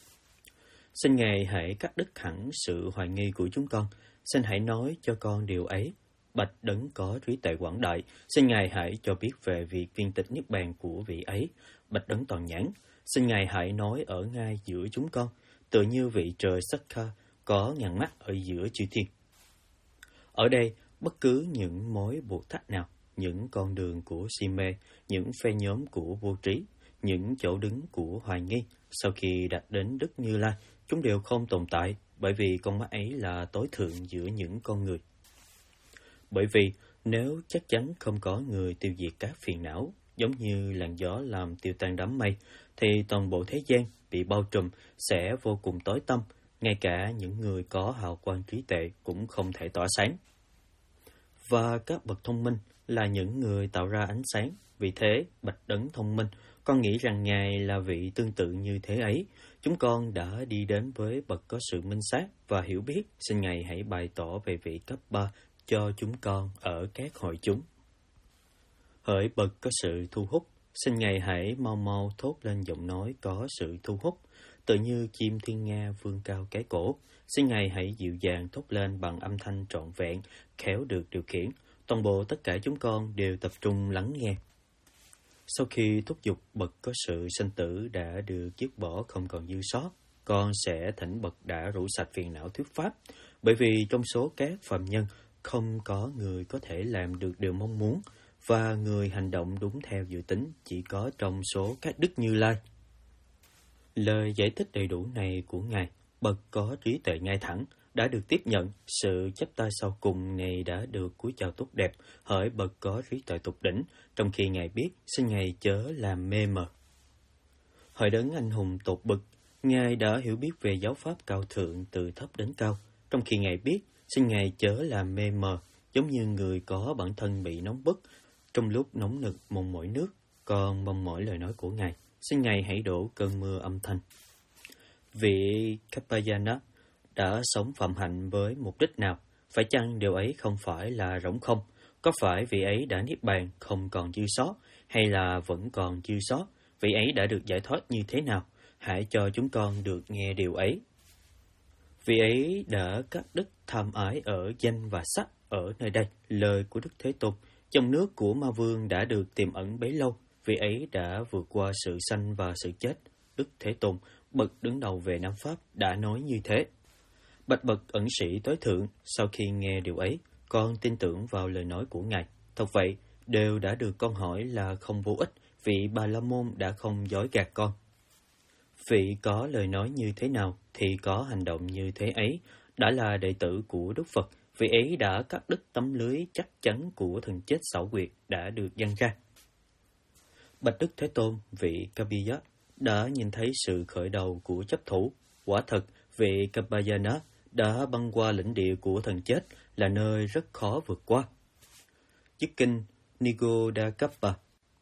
Xin Ngài hãy cắt đứt hẳn sự hoài nghi của chúng con. Xin hãy nói cho con điều ấy. Bạch đấng có trí tuệ quảng đại, xin Ngài hãy cho biết về việc viên tịch niết bàn của vị ấy. Bạch đấng toàn nhãn, xin Ngài hãy nói ở ngay giữa chúng con, tựa như vị trời Sakha có ngàn mắt ở giữa chư thiên. Ở đây, bất cứ những mối buộc thắt nào, những con đường của si mê, những phe nhóm của vô trí, những chỗ đứng của hoài nghi, sau khi đạt đến Đức Như Lai, chúng đều không tồn tại, bởi vì con mắt ấy là tối thượng giữa những con người. Bởi vì nếu chắc chắn không có người tiêu diệt các phiền não, giống như làn gió làm tiêu tan đám mây, thì toàn bộ thế gian bị bao trùm sẽ vô cùng tối tăm, ngay cả những người có hào quang trí tuệ cũng không thể tỏa sáng. Và các bậc thông minh là những người tạo ra ánh sáng, vì thế bạch đấng thông minh, con nghĩ rằng Ngài là vị tương tự như thế ấy. Chúng con đã đi đến với bậc có sự minh sát và hiểu biết, xin Ngài hãy bày tỏ về vị cấp 3 cho chúng con ở các hội chúng. Hỡi bậc có sự thu hút, xin Ngài hãy mau mau thốt lên giọng nói có sự thu hút, tự như chim thiên nga vươn cao cái cổ. Xin Ngài hãy dịu dàng thốt lên bằng âm thanh trọn vẹn, khéo được điều khiển. Toàn bộ tất cả chúng con đều tập trung lắng nghe. Sau khi thúc giục bậc có sự sinh tử đã được dứt bỏ không còn dư sót, con sẽ thỉnh bậc đã rũ sạch phiền não thuyết pháp, bởi vì trong số các phàm nhân không có người có thể làm được điều mong muốn, và người hành động đúng theo dự tính chỉ có trong số các đức Như Lai. Lời giải thích đầy đủ này của Ngài, bậc có trí tuệ ngay thẳng, đã được tiếp nhận. Sự chắp tay sau cùng này đã được cúi chào tốt đẹp, hỡi bậc có trí tuệ tột đỉnh, trong khi Ngài biết, xin Ngài chớ làm mê mờ. Hỡi đấng anh hùng tột bậc, Ngài đã hiểu biết về giáo pháp cao thượng từ thấp đến cao, trong khi Ngài biết, xin Ngài chớ làm mê mờ, giống như người có bản thân bị nóng bức, trong lúc nóng nực mong mỏi nước, còn mong mỏi lời nói của Ngài. Xin Ngài hãy đổ cơn mưa âm thanh. Vị Kapayana đã sống phạm hạnh với mục đích nào? Phải chăng điều ấy không phải là rỗng không? Có phải vị ấy đã niết bàn không còn dư sót, hay là vẫn còn dư sót? Vị ấy đã được giải thoát như thế nào? Hãy cho chúng con được nghe điều ấy. Vị ấy đã cắt đứt tham ái ở danh và sắc ở nơi đây. Lời của Đức Thế Tôn, trong nước của Ma Vương đã được tiềm ẩn bấy lâu. Vị ấy đã vượt qua sự sanh và sự chết. Đức Thế Tôn, bậc đứng đầu về Nam Pháp, đã nói như thế. Bạch bậc ẩn sĩ tối thượng, sau khi nghe điều ấy, con tin tưởng vào lời nói của Ngài. Thật vậy, đều đã được con hỏi là không vô ích, vì Bà La Môn đã không dối gạt con. Vị có lời nói như thế nào thì có hành động như thế ấy. Đã là đệ tử của Đức Phật, vị ấy đã cắt đứt tấm lưới chắc chắn của thần chết xảo quyệt đã được giăng ra. Bạch Đức Thế Tôn, vị Kapiyat đã nhìn thấy sự khởi đầu của chấp thủ. Quả thật, vị Kapayana đã băng qua lãnh địa của thần chết là nơi rất khó vượt qua. Dứt kinh Nigodakappa.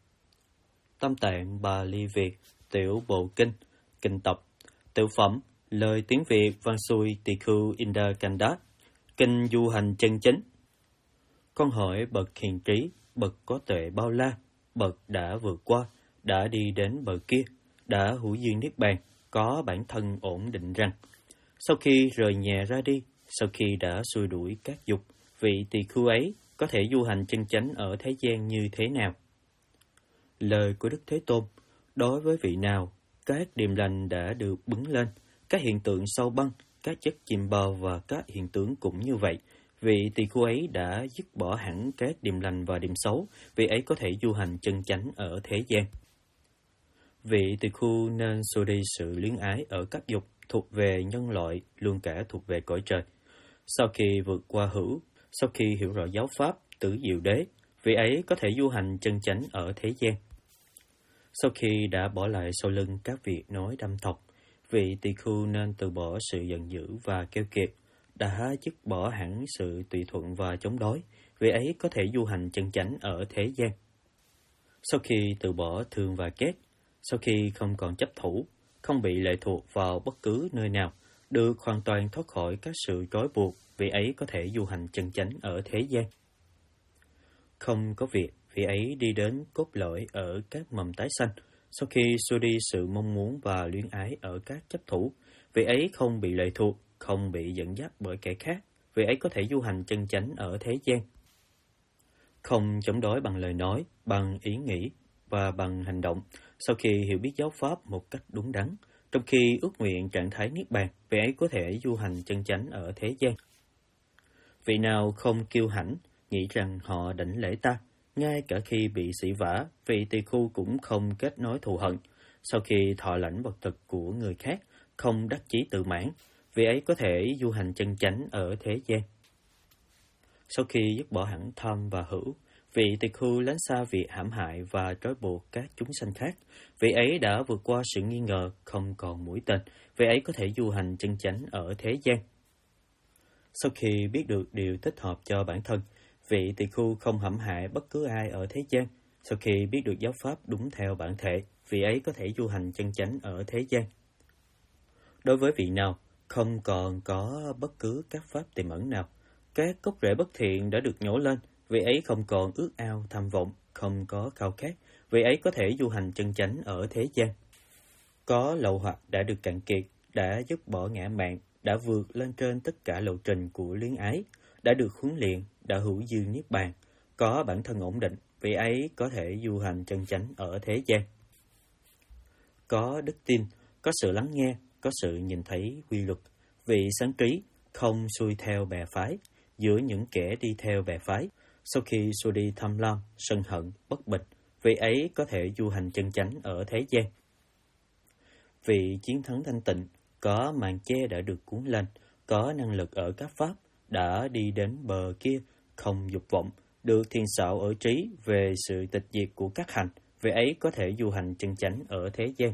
Tam tạng Bali Việt, tiểu bộ kinh, kinh tập, tiểu phẩm, lời tiếng Việt văn xuôi tỳ khưu Indakanda, kinh du hành chân chính. Con hỏi bậc hiền trí, bậc có tuệ bao la, bậc đã vượt qua, đã đi đến bờ kia, đã hữu duyên niết bàn, có bản thân ổn định rằng, sau khi rời nhà ra đi, sau khi đã xua đuổi các dục, vị tỳ khưu ấy có thể du hành chân chánh ở thế gian như thế nào? Lời của Đức Thế Tôn, đối với vị nào, các điềm lành đã được bứng lên, các hiện tượng sâu băng, các chất chìm bào và các hiện tượng cũng như vậy. Vị tỳ khưu ấy đã dứt bỏ hẳn các điềm lành và điềm xấu, vị ấy có thể du hành chân chánh ở thế gian. Vị tỳ khưu nên xua đi sự luyến ái ở các dục thuộc về nhân loại, luôn cả thuộc về cõi trời. Sau khi vượt qua hữu, sau khi hiểu rõ giáo pháp, tử diệu đế, vị ấy có thể du hành chân chánh ở thế gian. Sau khi đã bỏ lại sau lưng các việc nói đâm thọc, vị tỳ khưu nên từ bỏ sự giận dữ và keo kiệt, đã dứt bỏ hẳn sự tùy thuận và chống đối, vị ấy có thể du hành chân chánh ở thế gian. Sau khi từ bỏ thương và ghét, sau khi không còn chấp thủ, không bị lệ thuộc vào bất cứ nơi nào, được hoàn toàn thoát khỏi các sự trói buộc, vị ấy có thể du hành chân chánh ở thế gian. Không có việc, vị ấy đi đến cốt lõi ở các mầm tái sanh, sau khi xua đi sự mong muốn và luyến ái ở các chấp thủ, vị ấy không bị lệ thuộc, không bị dẫn dắt bởi kẻ khác, vị ấy có thể du hành chân chánh ở thế gian. Không chống đối bằng lời nói, bằng ý nghĩ và bằng hành động, sau khi hiểu biết giáo pháp một cách đúng đắn, trong khi ước nguyện trạng thái niết bàn, vị ấy có thể du hành chân chánh ở thế gian. Vị nào không kiêu hãnh, nghĩ rằng họ đảnh lễ ta, ngay cả khi bị sỉ vả, vị tỳ khưu cũng không kết nối thù hận. Sau khi thọ lãnh vật thực của người khác, không đắc chí tự mãn, vị ấy có thể du hành chân chánh ở thế gian. Sau khi dứt bỏ hẳn tham và hữu, vị tỳ khưu lánh xa việc hãm hại và trói buộc các chúng sanh khác, vị ấy đã vượt qua sự nghi ngờ, không còn mũi tên, vị ấy có thể du hành chân chánh ở thế gian. Sau khi biết được điều thích hợp cho bản thân, vị tỳ khưu không hãm hại bất cứ ai ở thế gian. Sau khi biết được giáo pháp đúng theo bản thể, vị ấy có thể du hành chân chánh ở thế gian. Đối với vị nào không còn có bất cứ các pháp tiềm ẩn nào, các gốc rễ bất thiện đã được nhổ lên, vị ấy không còn ước ao tham vọng, không có khao khát, vị ấy có thể du hành chân chánh ở thế gian. Có lậu hoặc đã được cạn kiệt, đã dứt bỏ ngã mạn, đã vượt lên trên tất cả lộ trình của luyến ái, đã được huấn luyện, đã hữu dư niết bàn, có bản thân ổn định, vị ấy có thể du hành chân chánh ở thế gian. Có đức tin, có sự lắng nghe, có sự nhìn thấy quy luật, vị sáng trí, không xuôi theo bè phái, giữa những kẻ đi theo bè phái, Sau khi xua đi tham lam, sân hận, bất bình, vị ấy có thể du hành chân chánh ở thế gian. Vị chiến thắng thanh tịnh, có màn che đã được cuốn lên, có năng lực ở các pháp, đã đi đến bờ kia, không dục vọng, được thiền xảo ở trí về sự tịch diệt của các hành, vị ấy có thể du hành chân chánh ở thế gian.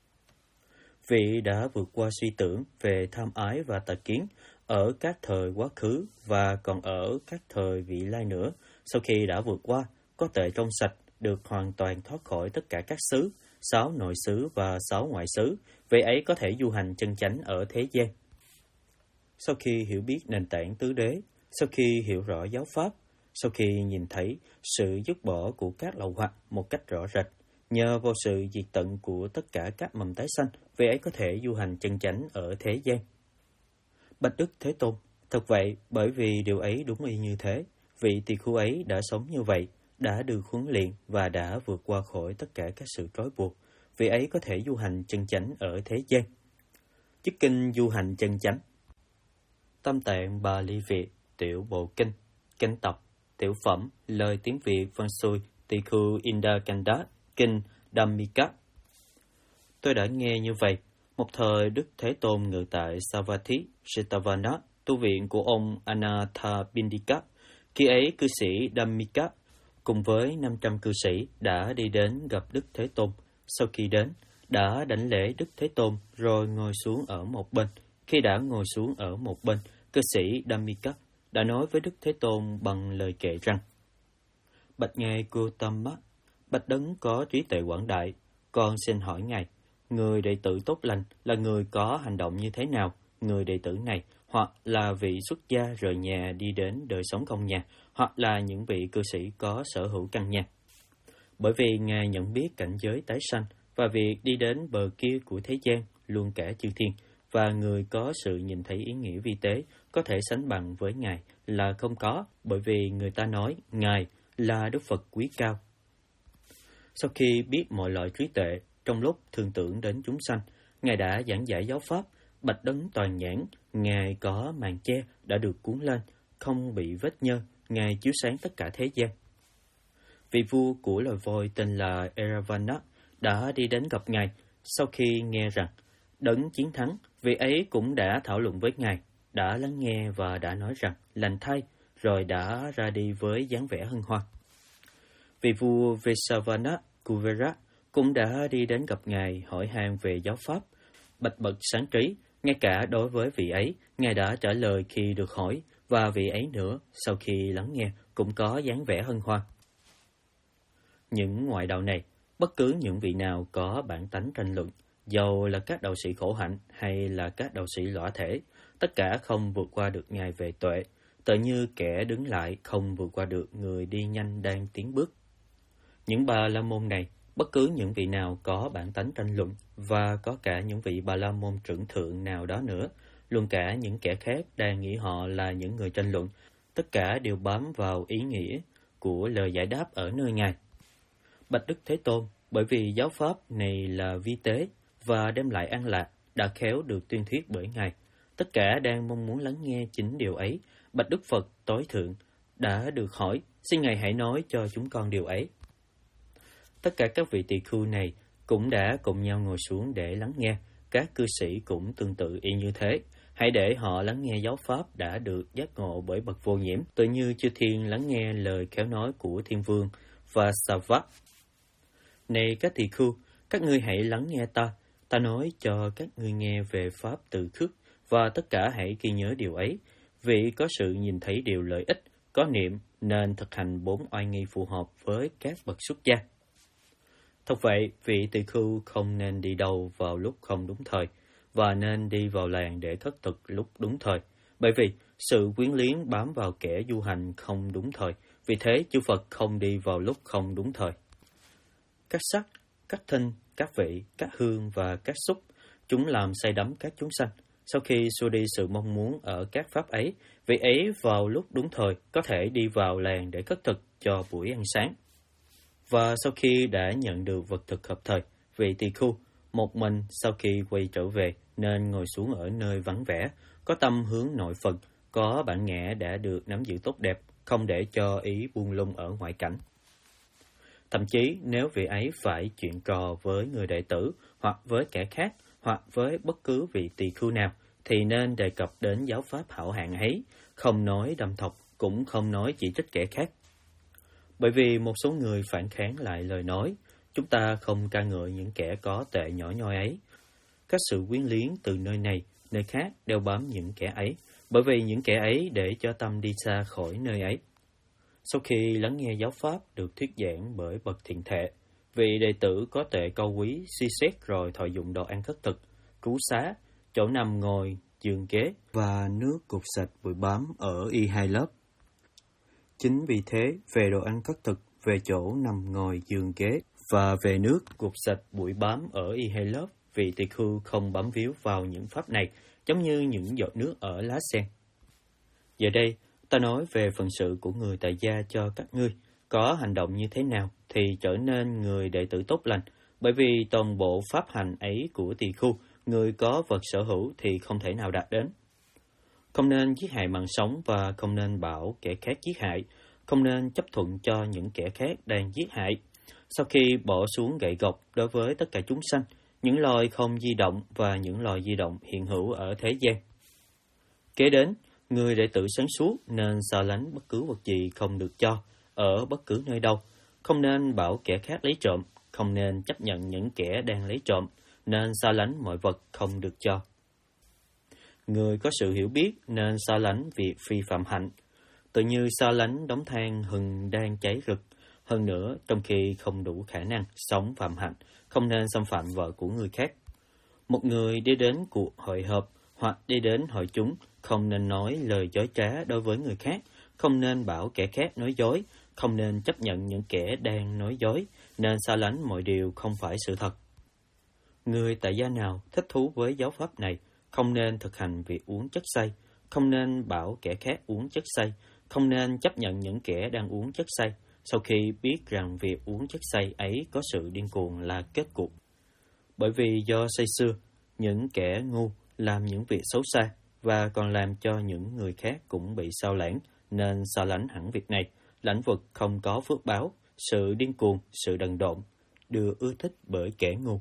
Vị đã vượt qua suy tưởng về tham ái và tà kiến ở các thời quá khứ và còn ở các thời vị lai nữa, sau khi đã vượt qua, có tuệ trong sạch, được hoàn toàn thoát khỏi tất cả các xứ, 6 nội xứ và 6 ngoại xứ, vị ấy có thể du hành chân chánh ở thế gian. Sau khi hiểu biết nền tảng tứ đế, sau khi hiểu rõ giáo pháp, sau khi nhìn thấy sự dứt bỏ của các lậu hoặc một cách rõ rệt, nhờ vào sự diệt tận của tất cả các mầm tái sanh, vị ấy có thể du hành chân chánh ở thế gian. Bạch Đức Thế Tôn, thật vậy, bởi vì điều ấy đúng y như thế, vị tỳ khưu ấy đã sống như vậy, đã được huấn luyện và đã vượt qua khỏi tất cả các sự trói buộc, vị ấy có thể du hành chân chánh ở thế gian. Chức kinh du hành chân chánh. Tâm Tạng Bà Ly Việt, Tiểu Bộ Kinh, Kinh Tập, Tiểu Phẩm, lời tiếng Việt văn xuôi, Tỳ khưu Indakanda, Kinh Dhammika. Tôi đã nghe như vậy, một thời Đức Thế Tôn ngự tại Savatthi, Jetavana, tu viện của ông Anathapindika. Khi ấy cư sĩ Dhammika cùng với 500 cư sĩ đã đi đến gặp Đức Thế Tôn. Sau khi đến, đã đảnh lễ Đức Thế Tôn rồi ngồi xuống ở một bên. Khi đã ngồi xuống ở một bên, cư sĩ Dhammika đã nói với Đức Thế Tôn bằng lời kệ rằng: Bạch Ngài Gautama, Bạch Đấng có trí tuệ quảng đại, con xin hỏi Ngài, người đệ tử tốt lành là người có hành động như thế nào? Người đệ tử này hoặc là vị xuất gia rời nhà đi đến đời sống công nhà, hoặc là những vị cư sĩ có sở hữu căn nhà. Bởi vì Ngài nhận biết cảnh giới tái sanh và việc đi đến bờ kia của thế gian luôn cả chư thiên, và người có sự nhìn thấy ý nghĩa vi tế có thể sánh bằng với Ngài là không có, bởi vì người ta nói Ngài là Đức Phật quý cao. Sau khi biết mọi loại trí tuệ, trong lúc thương tưởng đến chúng sanh, Ngài đã giảng giải giáo pháp. Bạch Đấng toàn nhãn, Ngài có màn che đã được cuốn lên, không bị vết nhơ, Ngài chiếu sáng tất cả thế gian. Vị vua của loài voi tên là Eravana đã đi đến gặp Ngài. Sau khi nghe rằng Đấng chiến thắng, vị ấy cũng đã thảo luận với Ngài, đã lắng nghe và đã nói rằng lành thay, rồi đã ra đi với dáng vẻ hân hoan. Vị vua Vesavana Kuvera cũng đã đi đến gặp Ngài hỏi han về giáo pháp. Bạch bậc sáng trí, ngay cả đối với vị ấy, Ngài đã trả lời khi được hỏi, và vị ấy nữa, sau khi lắng nghe, cũng có dáng vẻ hân hoan. Những ngoại đạo này, bất cứ những vị nào có bản tánh tranh luận, dầu là các đạo sĩ khổ hạnh hay là các đạo sĩ lõa thể, tất cả không vượt qua được Ngài về tuệ, tựa như kẻ đứng lại không vượt qua được người đi nhanh đang tiến bước. Những Bà La Môn này, bất cứ những vị nào có bản tánh tranh luận, và có cả những vị Bà La Môn trưởng thượng nào đó nữa, luôn cả những kẻ khác đang nghĩ họ là những người tranh luận, tất cả đều bám vào ý nghĩa của lời giải đáp ở nơi Ngài. Bạch Đức Thế Tôn, bởi vì giáo pháp này là vi tế và đem lại an lạc, đã khéo được tuyên thuyết bởi Ngài. Tất cả đang mong muốn lắng nghe chính điều ấy. Bạch Đức Phật tối thượng đã được hỏi, xin Ngài hãy nói cho chúng con điều ấy. Tất cả các vị tỳ khưu này cũng đã cùng nhau ngồi xuống để lắng nghe. Các cư sĩ cũng tương tự y như thế. Hãy để họ lắng nghe giáo pháp đã được giác ngộ bởi bậc vô nhiễm, tự như chư thiên lắng nghe lời khéo nói của Thiên Vương và Savat. Này các tỳ khưu, các ngươi hãy lắng nghe ta. Ta nói cho các ngươi nghe về pháp từ khước, và tất cả hãy ghi nhớ điều ấy. Vì có sự nhìn thấy điều lợi ích, có niệm, nên thực hành 4 oai nghi phù hợp với các bậc xuất gia. Thật vậy, vị tỳ khưu không nên đi đâu vào lúc không đúng thời, và nên đi vào làng để khất thực lúc đúng thời, bởi vì sự quyến luyến bám vào kẻ du hành không đúng thời, vì thế chư Phật không đi vào lúc không đúng thời. Các sắc, các thinh, các vị, các hương và các xúc, chúng làm say đắm các chúng sanh. Sau khi xua đi sự mong muốn ở các pháp ấy, vị ấy vào lúc đúng thời có thể đi vào làng để khất thực cho buổi ăn sáng. Và sau khi đã nhận được vật thực hợp thời, vị tỳ khưu một mình sau khi quay trở về nên ngồi xuống ở nơi vắng vẻ, có tâm hướng nội Phật, có bản ngã đã được nắm giữ tốt đẹp, không để cho ý buông lung ở ngoại cảnh. Thậm chí nếu vị ấy phải chuyện trò với người đệ tử, hoặc với kẻ khác, hoặc với bất cứ vị tỳ khưu nào, thì nên đề cập đến giáo pháp hảo hạng ấy, không nói đâm thọc, cũng không nói chỉ trích kẻ khác. Bởi vì một số người phản kháng lại lời nói, chúng ta không ca ngợi những kẻ có tệ nhỏ nhoi ấy. Các sự quyến liếng từ nơi này, nơi khác đeo bám những kẻ ấy, bởi vì những kẻ ấy để cho tâm đi xa khỏi nơi ấy. Sau khi lắng nghe giáo pháp được thuyết giảng bởi bậc thiện thệ, vị đệ tử có tệ câu quý suy xét rồi thọ dụng đồ ăn khất thực, trú xá, chỗ nằm ngồi, giường ghế và nước cục sạch bụi bám ở y hai lớp. Chính vì thế, về đồ ăn khất thực, về chỗ nằm ngồi giường ghế và về nước cục sạch bụi bám ở y hai lớp, vị tỳ khưu không bám víu vào những pháp này, giống như những giọt nước ở lá sen. Giờ đây, ta nói về phận sự của người tại gia cho các ngươi, có hành động như thế nào thì trở nên người đệ tử tốt lành, bởi vì toàn bộ pháp hành ấy của tỳ khưu, người có vật sở hữu thì không thể nào đạt đến. Không nên giết hại mạng sống và không nên bảo kẻ khác giết hại, không nên chấp thuận cho những kẻ khác đang giết hại. Sau khi bỏ xuống gậy gộc đối với tất cả chúng sanh, những loài không di động và những loài di động hiện hữu ở thế gian. Kế đến, người đệ tử sáng suốt nên xa lánh bất cứ vật gì không được cho, ở bất cứ nơi đâu, không nên bảo kẻ khác lấy trộm, không nên chấp nhận những kẻ đang lấy trộm, nên xa lánh mọi vật không được cho. Người có sự hiểu biết nên xa lánh việc phi phạm hạnh, tự như xa lánh đống than hừng đang cháy rực. Hơn nữa, trong khi không đủ khả năng sống phạm hạnh, không nên xâm phạm vợ của người khác. Một người đi đến cuộc hội họp hoặc đi đến hội chúng, không nên nói lời dối trá đối với người khác, không nên bảo kẻ khác nói dối, không nên chấp nhận những kẻ đang nói dối, nên xa lánh mọi điều không phải sự thật. Người tại gia nào thích thú với giáo pháp này, không nên thực hành việc uống chất say, không nên bảo kẻ khác uống chất say, không nên chấp nhận những kẻ đang uống chất say, sau khi biết rằng việc uống chất say ấy có sự điên cuồng là kết cục. Bởi vì do say sưa, những kẻ ngu làm những việc xấu xa và còn làm cho những người khác cũng bị sao lãng, nên xa lánh hẳn việc này. Lãnh vực không có phước báo, sự điên cuồng, sự đần độn, được ưa thích bởi kẻ ngu.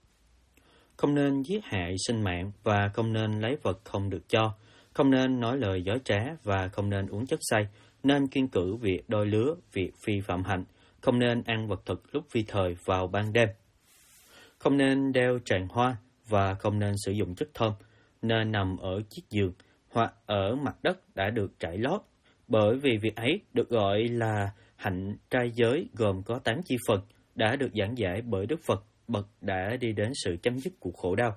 Không nên giết hại sinh mạng và không nên lấy vật không được cho, không nên nói lời dối trá và không nên uống chất say, nên kiêng cữ việc đôi lứa, việc phi phạm hạnh, không nên ăn vật thực lúc phi thời vào ban đêm. Không nên đeo tràng hoa và không nên sử dụng chất thơm, nên nằm ở chiếc giường hoặc ở mặt đất đã được trải lót, bởi vì việc ấy được gọi là hạnh trai giới gồm có 8 chi phần, đã được giảng giải bởi Đức Phật, bậc đã đi đến sự chấm dứt của khổ đau.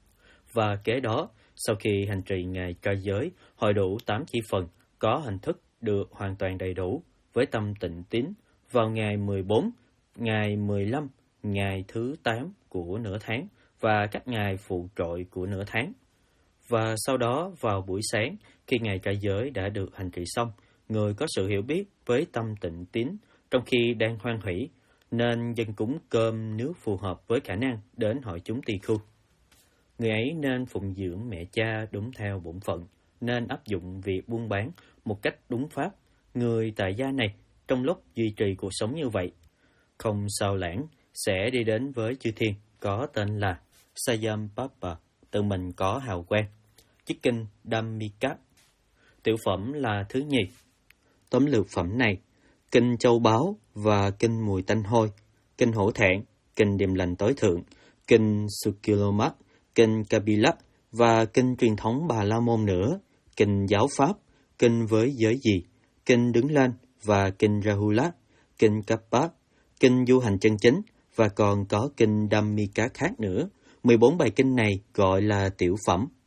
Và kế đó, sau khi hành trì ngày trai giới, hội đủ 8 chi phần, có hình thức được hoàn toàn đầy đủ, với tâm tịnh tín, vào ngày 14, ngày 15, ngày thứ 8 của nửa tháng, và các ngày phụ trội của nửa tháng. Và sau đó vào buổi sáng, khi ngày trai giới đã được hành trì xong, người có sự hiểu biết với tâm tịnh tín, trong khi đang hoan hỷ, nên dâng cúng cơm nước phù hợp với khả năng đến hội chúng tỳ khưu. Người ấy nên phụng dưỡng mẹ cha đúng theo bổn phận, nên áp dụng việc buôn bán một cách đúng pháp. Người tại gia này, trong lúc duy trì cuộc sống như vậy, không sao lãng, sẽ đi đến với chư thiên, có tên là Sayam Papa, tự mình có hào quang. Chiếc kinh Dhammika. Tiểu phẩm là thứ nhì. Tóm lược phẩm này: kinh châu báu và kinh mùi tanh hôi, kinh hổ thẹn, kinh điềm lành tối thượng, kinh Sukilomat, kinh Kapila và kinh truyền thống Bà La Môn nữa, kinh giáo pháp, kinh với giới gì, kinh đứng lên và kinh Rahula, kinh Kappa, kinh du hành chân chính và còn có kinh Dhammika khác nữa. 14 bài kinh này gọi là tiểu phẩm.